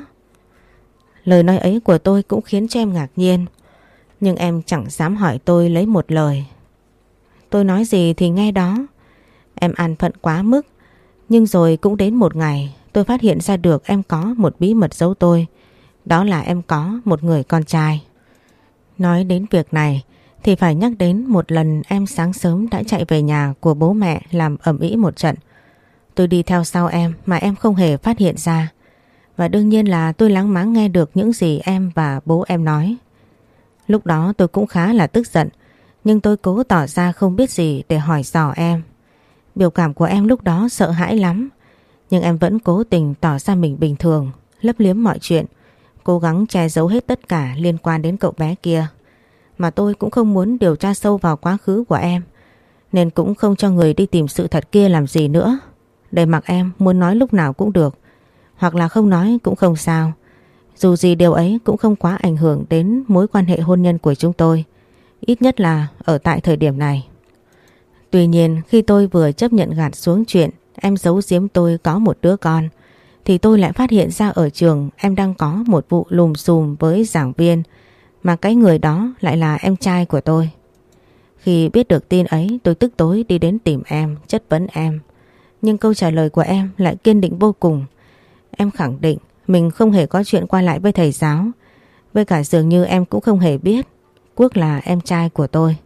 Lời nói ấy của tôi cũng khiến cho em ngạc nhiên, nhưng em chẳng dám hỏi tôi lấy một lời. Tôi nói gì thì nghe đó. Em an phận quá mức. Nhưng rồi cũng đến một ngày tôi phát hiện ra được em có một bí mật giấu tôi. Đó là em có một người con trai. Nói đến việc này thì phải nhắc đến một lần em sáng sớm đã chạy về nhà của bố mẹ làm ầm ĩ một trận. Tôi đi theo sau em mà em không hề phát hiện ra. Và đương nhiên là tôi láng máng nghe được những gì em và bố em nói. Lúc đó tôi cũng khá là tức giận, nhưng tôi cố tỏ ra không biết gì để hỏi dò em. Biểu cảm của em lúc đó sợ hãi lắm, nhưng em vẫn cố tình tỏ ra mình bình thường, lấp liếm mọi chuyện, cố gắng che giấu hết tất cả liên quan đến cậu bé kia. Mà tôi cũng không muốn điều tra sâu vào quá khứ của em, nên cũng không cho người đi tìm sự thật kia làm gì nữa. Để mặc em muốn nói lúc nào cũng được, hoặc là không nói cũng không sao. Dù gì điều ấy cũng không quá ảnh hưởng đến mối quan hệ hôn nhân của chúng tôi, ít nhất là ở tại thời điểm này. Tuy nhiên khi tôi vừa chấp nhận gạt xuống chuyện em giấu giếm tôi có một đứa con, thì tôi lại phát hiện ra ở trường em đang có một vụ lùm xùm với giảng viên, mà cái người đó lại là em trai của tôi. Khi biết được tin ấy, tôi tức tối đi đến tìm em, chất vấn em. Nhưng câu trả lời của em lại kiên định vô cùng. Em khẳng định mình không hề có chuyện qua lại với thầy giáo. Với cả dường như em cũng không hề biết Quốc là em trai của tôi.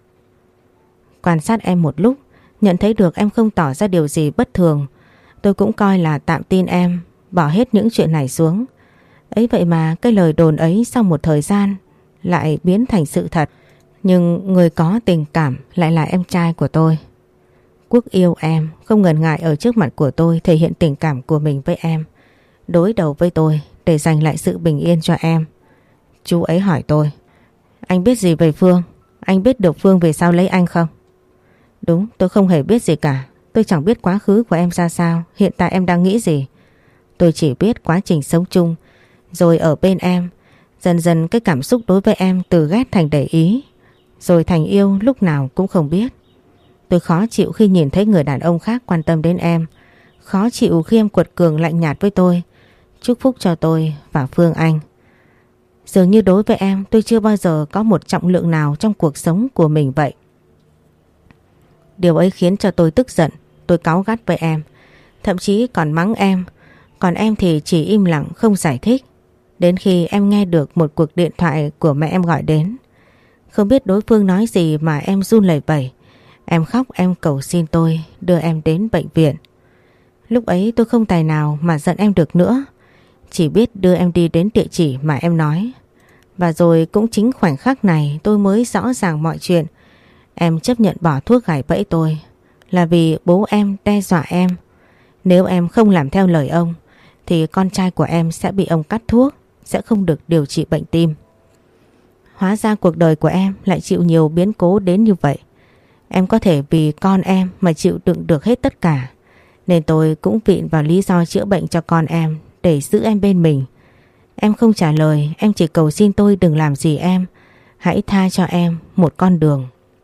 Quan sát em một lúc, nhận thấy được em không tỏ ra điều gì bất thường, tôi cũng coi là tạm tin em, bỏ hết những chuyện này xuống. Ấy vậy mà cái lời đồn ấy sau một thời gian lại biến thành sự thật. Nhưng người có tình cảm lại là em trai của tôi. Quốc yêu em, không ngần ngại ở trước mặt của tôi thể hiện tình cảm của mình với em, đối đầu với tôi để giành lại sự bình yên cho em. Chú ấy hỏi tôi: anh biết gì về Phương? Anh biết được Phương về sau lấy anh không? Đúng, tôi không hề biết gì cả. Tôi chẳng biết quá khứ của em ra sao, hiện tại em đang nghĩ gì. Tôi chỉ biết quá trình sống chung, rồi ở bên em. Dần dần cái cảm xúc đối với em từ ghét thành để ý, rồi thành yêu lúc nào cũng không biết. Tôi khó chịu khi nhìn thấy người đàn ông khác quan tâm đến em. Khó chịu khi em quật cường lạnh nhạt với tôi, chúc phúc cho tôi và Phương Anh. Dường như đối với em tôi chưa bao giờ có một trọng lượng nào trong cuộc sống của mình vậy. Điều ấy khiến cho tôi tức giận. Tôi cáu gắt với em, thậm chí còn mắng em. Còn em thì chỉ im lặng không giải thích. Đến khi em nghe được một cuộc điện thoại của mẹ em gọi đến. Không biết đối phương nói gì mà em run lẩy bẩy. Em khóc, em cầu xin tôi đưa em đến bệnh viện. Lúc ấy tôi không tài nào mà giận em được nữa, chỉ biết đưa em đi đến địa chỉ mà em nói. Và rồi cũng chính khoảnh khắc này tôi mới rõ ràng mọi chuyện. Em chấp nhận bỏ thuốc gài bẫy tôi là vì bố em đe dọa em. Nếu em không làm theo lời ông thì con trai của em sẽ bị ông cắt thuốc, sẽ không được điều trị bệnh tim. Hóa ra cuộc đời của em lại chịu nhiều biến cố đến như vậy. Em có thể vì con em mà chịu đựng được hết tất cả. Nên tôi cũng vịn vào lý do chữa bệnh cho con em để giữ em bên mình. Em không trả lời, em chỉ cầu xin tôi đừng làm gì em. Hãy tha cho em một con đường.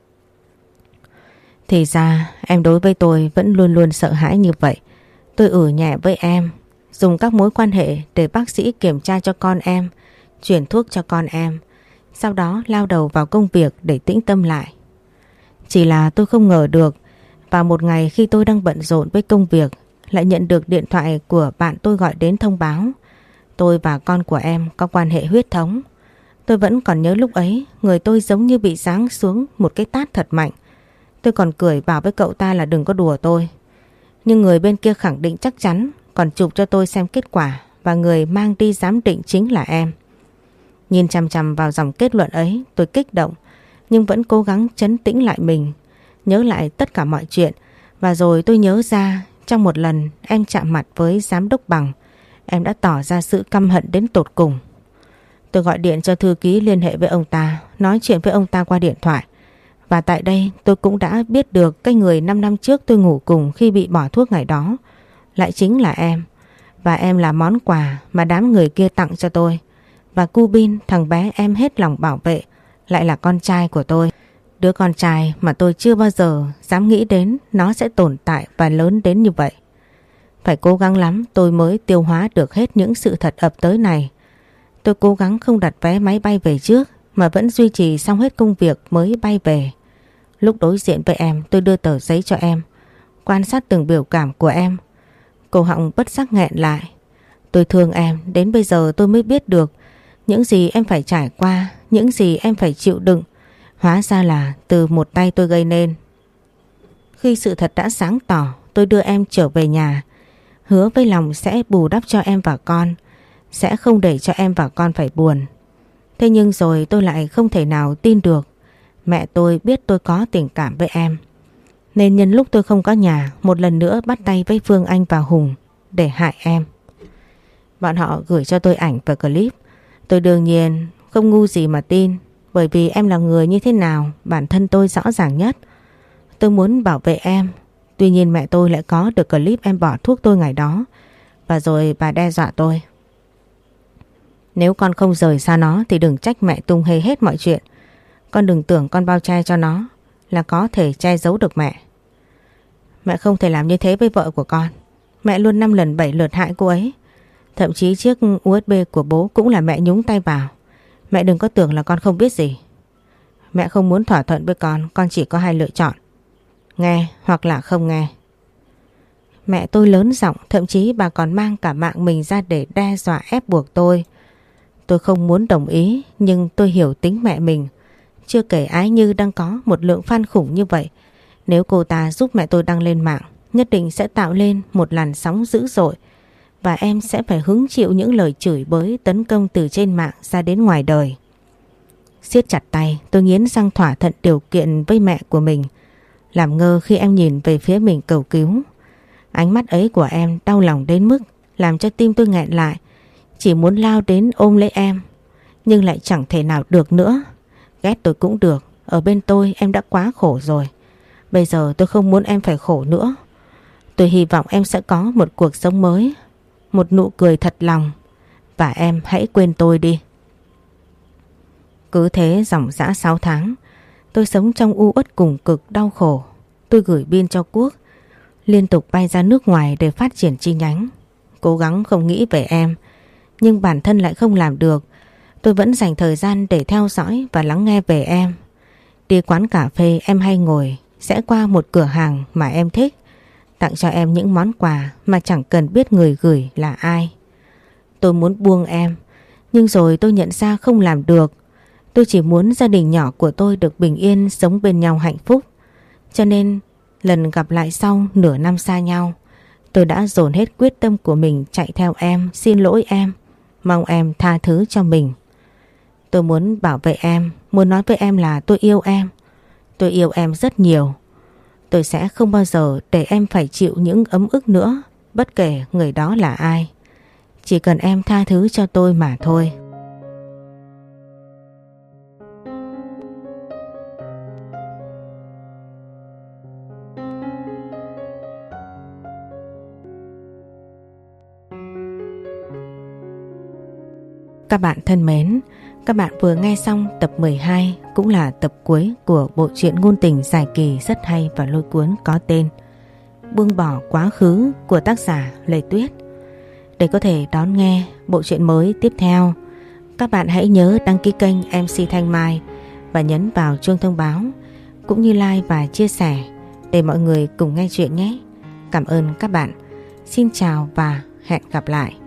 Thì ra em đối với tôi vẫn luôn luôn sợ hãi như vậy. Tôi nhẹ với em, dùng các mối quan hệ để bác sĩ kiểm tra cho con em, chuyển thuốc cho con em, sau đó lao đầu vào công việc để tĩnh tâm lại. Chỉ là tôi không ngờ được, vào một ngày khi tôi đang bận rộn với công việc, lại nhận được điện thoại của bạn tôi gọi đến thông báo tôi và con của em có quan hệ huyết thống. Tôi vẫn còn nhớ lúc ấy, người tôi giống như bị giáng xuống một cái tát thật mạnh. Tôi còn cười bảo với cậu ta là đừng có đùa tôi. Nhưng người bên kia khẳng định chắc chắn, còn chụp cho tôi xem kết quả, và người mang đi giám định chính là em. Nhìn chằm chằm vào dòng kết luận ấy, tôi kích động, nhưng vẫn cố gắng trấn tĩnh lại mình, nhớ lại tất cả mọi chuyện. Và rồi tôi nhớ ra, trong một lần em chạm mặt với giám đốc Bằng, em đã tỏ ra sự căm hận đến tột cùng. Tôi gọi điện cho thư ký liên hệ với ông ta, nói chuyện với ông ta qua điện thoại. Và tại đây tôi cũng đã biết được cái người 5 năm trước tôi ngủ cùng khi bị bỏ thuốc ngày đó lại chính là em. Và em là món quà mà đám người kia tặng cho tôi. Và Cu Bin, thằng bé em hết lòng bảo vệ, lại là con trai của tôi. Đứa con trai mà tôi chưa bao giờ dám nghĩ đến nó sẽ tồn tại và lớn đến như vậy. Phải cố gắng lắm tôi mới tiêu hóa được hết những sự thật ập tới này. Tôi cố gắng không đặt vé máy bay về trước, mà vẫn duy trì xong hết công việc mới bay về. Lúc đối diện với em, tôi đưa tờ giấy cho em, quan sát từng biểu cảm của em. Cổ họng bất giác nghẹn lại. Tôi thương em, đến bây giờ tôi mới biết được những gì em phải trải qua, những gì em phải chịu đựng, hóa ra là từ một tay tôi gây nên. Khi sự thật đã sáng tỏ, tôi đưa em trở về nhà, hứa với lòng sẽ bù đắp cho em và con, sẽ không để cho em và con phải buồn. Thế nhưng rồi tôi lại không thể nào tin được. Mẹ tôi biết tôi có tình cảm với em, nên nhân lúc tôi không có nhà, một lần nữa bắt tay với Phương Anh và Hùng để hại em. Bọn họ gửi cho tôi ảnh và clip. Tôi đương nhiên không ngu gì mà tin, bởi vì em là người như thế nào bản thân tôi rõ ràng nhất. Tôi muốn bảo vệ em. Tuy nhiên mẹ tôi lại có được clip em bỏ thuốc tôi ngày đó, và rồi bà đe dọa tôi. Nếu con không rời xa nó thì đừng trách mẹ tung hê hết mọi chuyện. Con đừng tưởng con bao che cho nó là có thể che giấu được mẹ. Mẹ không thể làm như thế với vợ của con. Mẹ luôn 5 lần 7 lượt hại cô ấy. Thậm chí chiếc USB của bố cũng là mẹ nhúng tay vào. Mẹ đừng có tưởng là con không biết gì. Mẹ không muốn thỏa thuận với con chỉ có hai lựa chọn: nghe hoặc là không nghe. Mẹ tôi lớn giọng, thậm chí bà còn mang cả mạng mình ra để đe dọa ép buộc tôi. Tôi không muốn đồng ý, nhưng tôi hiểu tính mẹ mình. Chưa kể Ái Như đang có một lượng fan khủng như vậy. Nếu cô ta giúp mẹ tôi đăng lên mạng, nhất định sẽ tạo lên một làn sóng dữ dội, và em sẽ phải hứng chịu những lời chửi bới tấn công từ trên mạng ra đến ngoài đời. Siết chặt tay, tôi nghiến răng thỏa thuận điều kiện với mẹ của mình, làm ngơ khi em nhìn về phía mình cầu cứu. Ánh mắt ấy của em đau lòng đến mức làm cho tim tôi nghẹn lại. Chỉ muốn lao đến ôm lấy em, nhưng lại chẳng thể nào được nữa. Ghét tôi cũng được, Ở bên tôi em đã quá khổ rồi. Bây giờ tôi không muốn em phải khổ nữa. Tôi hy vọng em sẽ có một cuộc sống mới, một nụ cười thật lòng. Và em hãy quên tôi đi. Cứ thế dòng dã 6 tháng, tôi sống trong u uất cùng cực đau khổ. Tôi gửi bill cho Quốc, liên tục bay ra nước ngoài để phát triển chi nhánh. Cố gắng không nghĩ về em, nhưng bản thân lại không làm được. Tôi vẫn dành thời gian để theo dõi và lắng nghe về em. Đi quán cà phê em hay ngồi, sẽ qua một cửa hàng mà em thích, tặng cho em những món quà mà chẳng cần biết người gửi là ai. Tôi muốn buông em, nhưng rồi tôi nhận ra không làm được. Tôi chỉ muốn gia đình nhỏ của tôi được bình yên, sống bên nhau hạnh phúc. Cho nên lần gặp lại sau nửa năm xa nhau, tôi đã dồn hết quyết tâm của mình chạy theo em, xin lỗi em, mong em tha thứ cho mình. Tôi muốn bảo vệ em, muốn nói với em là tôi yêu em. Tôi yêu em rất nhiều. Tôi sẽ không bao giờ để em phải chịu những ấm ức nữa, bất kể người đó là ai. Chỉ cần em tha thứ cho tôi mà thôi. Các bạn thân mến, các bạn vừa nghe xong tập 12, cũng là tập cuối của bộ truyện ngôn tình dài kỳ rất hay và lôi cuốn có tên Buông bỏ quá khứ của tác giả Lê Tuyết. Để có thể đón nghe bộ truyện mới tiếp theo, các bạn hãy nhớ đăng ký kênh MC Thanh Mai và nhấn vào chuông thông báo, cũng như like và chia sẻ để mọi người cùng nghe chuyện nhé. Cảm ơn các bạn. Xin chào và hẹn gặp lại.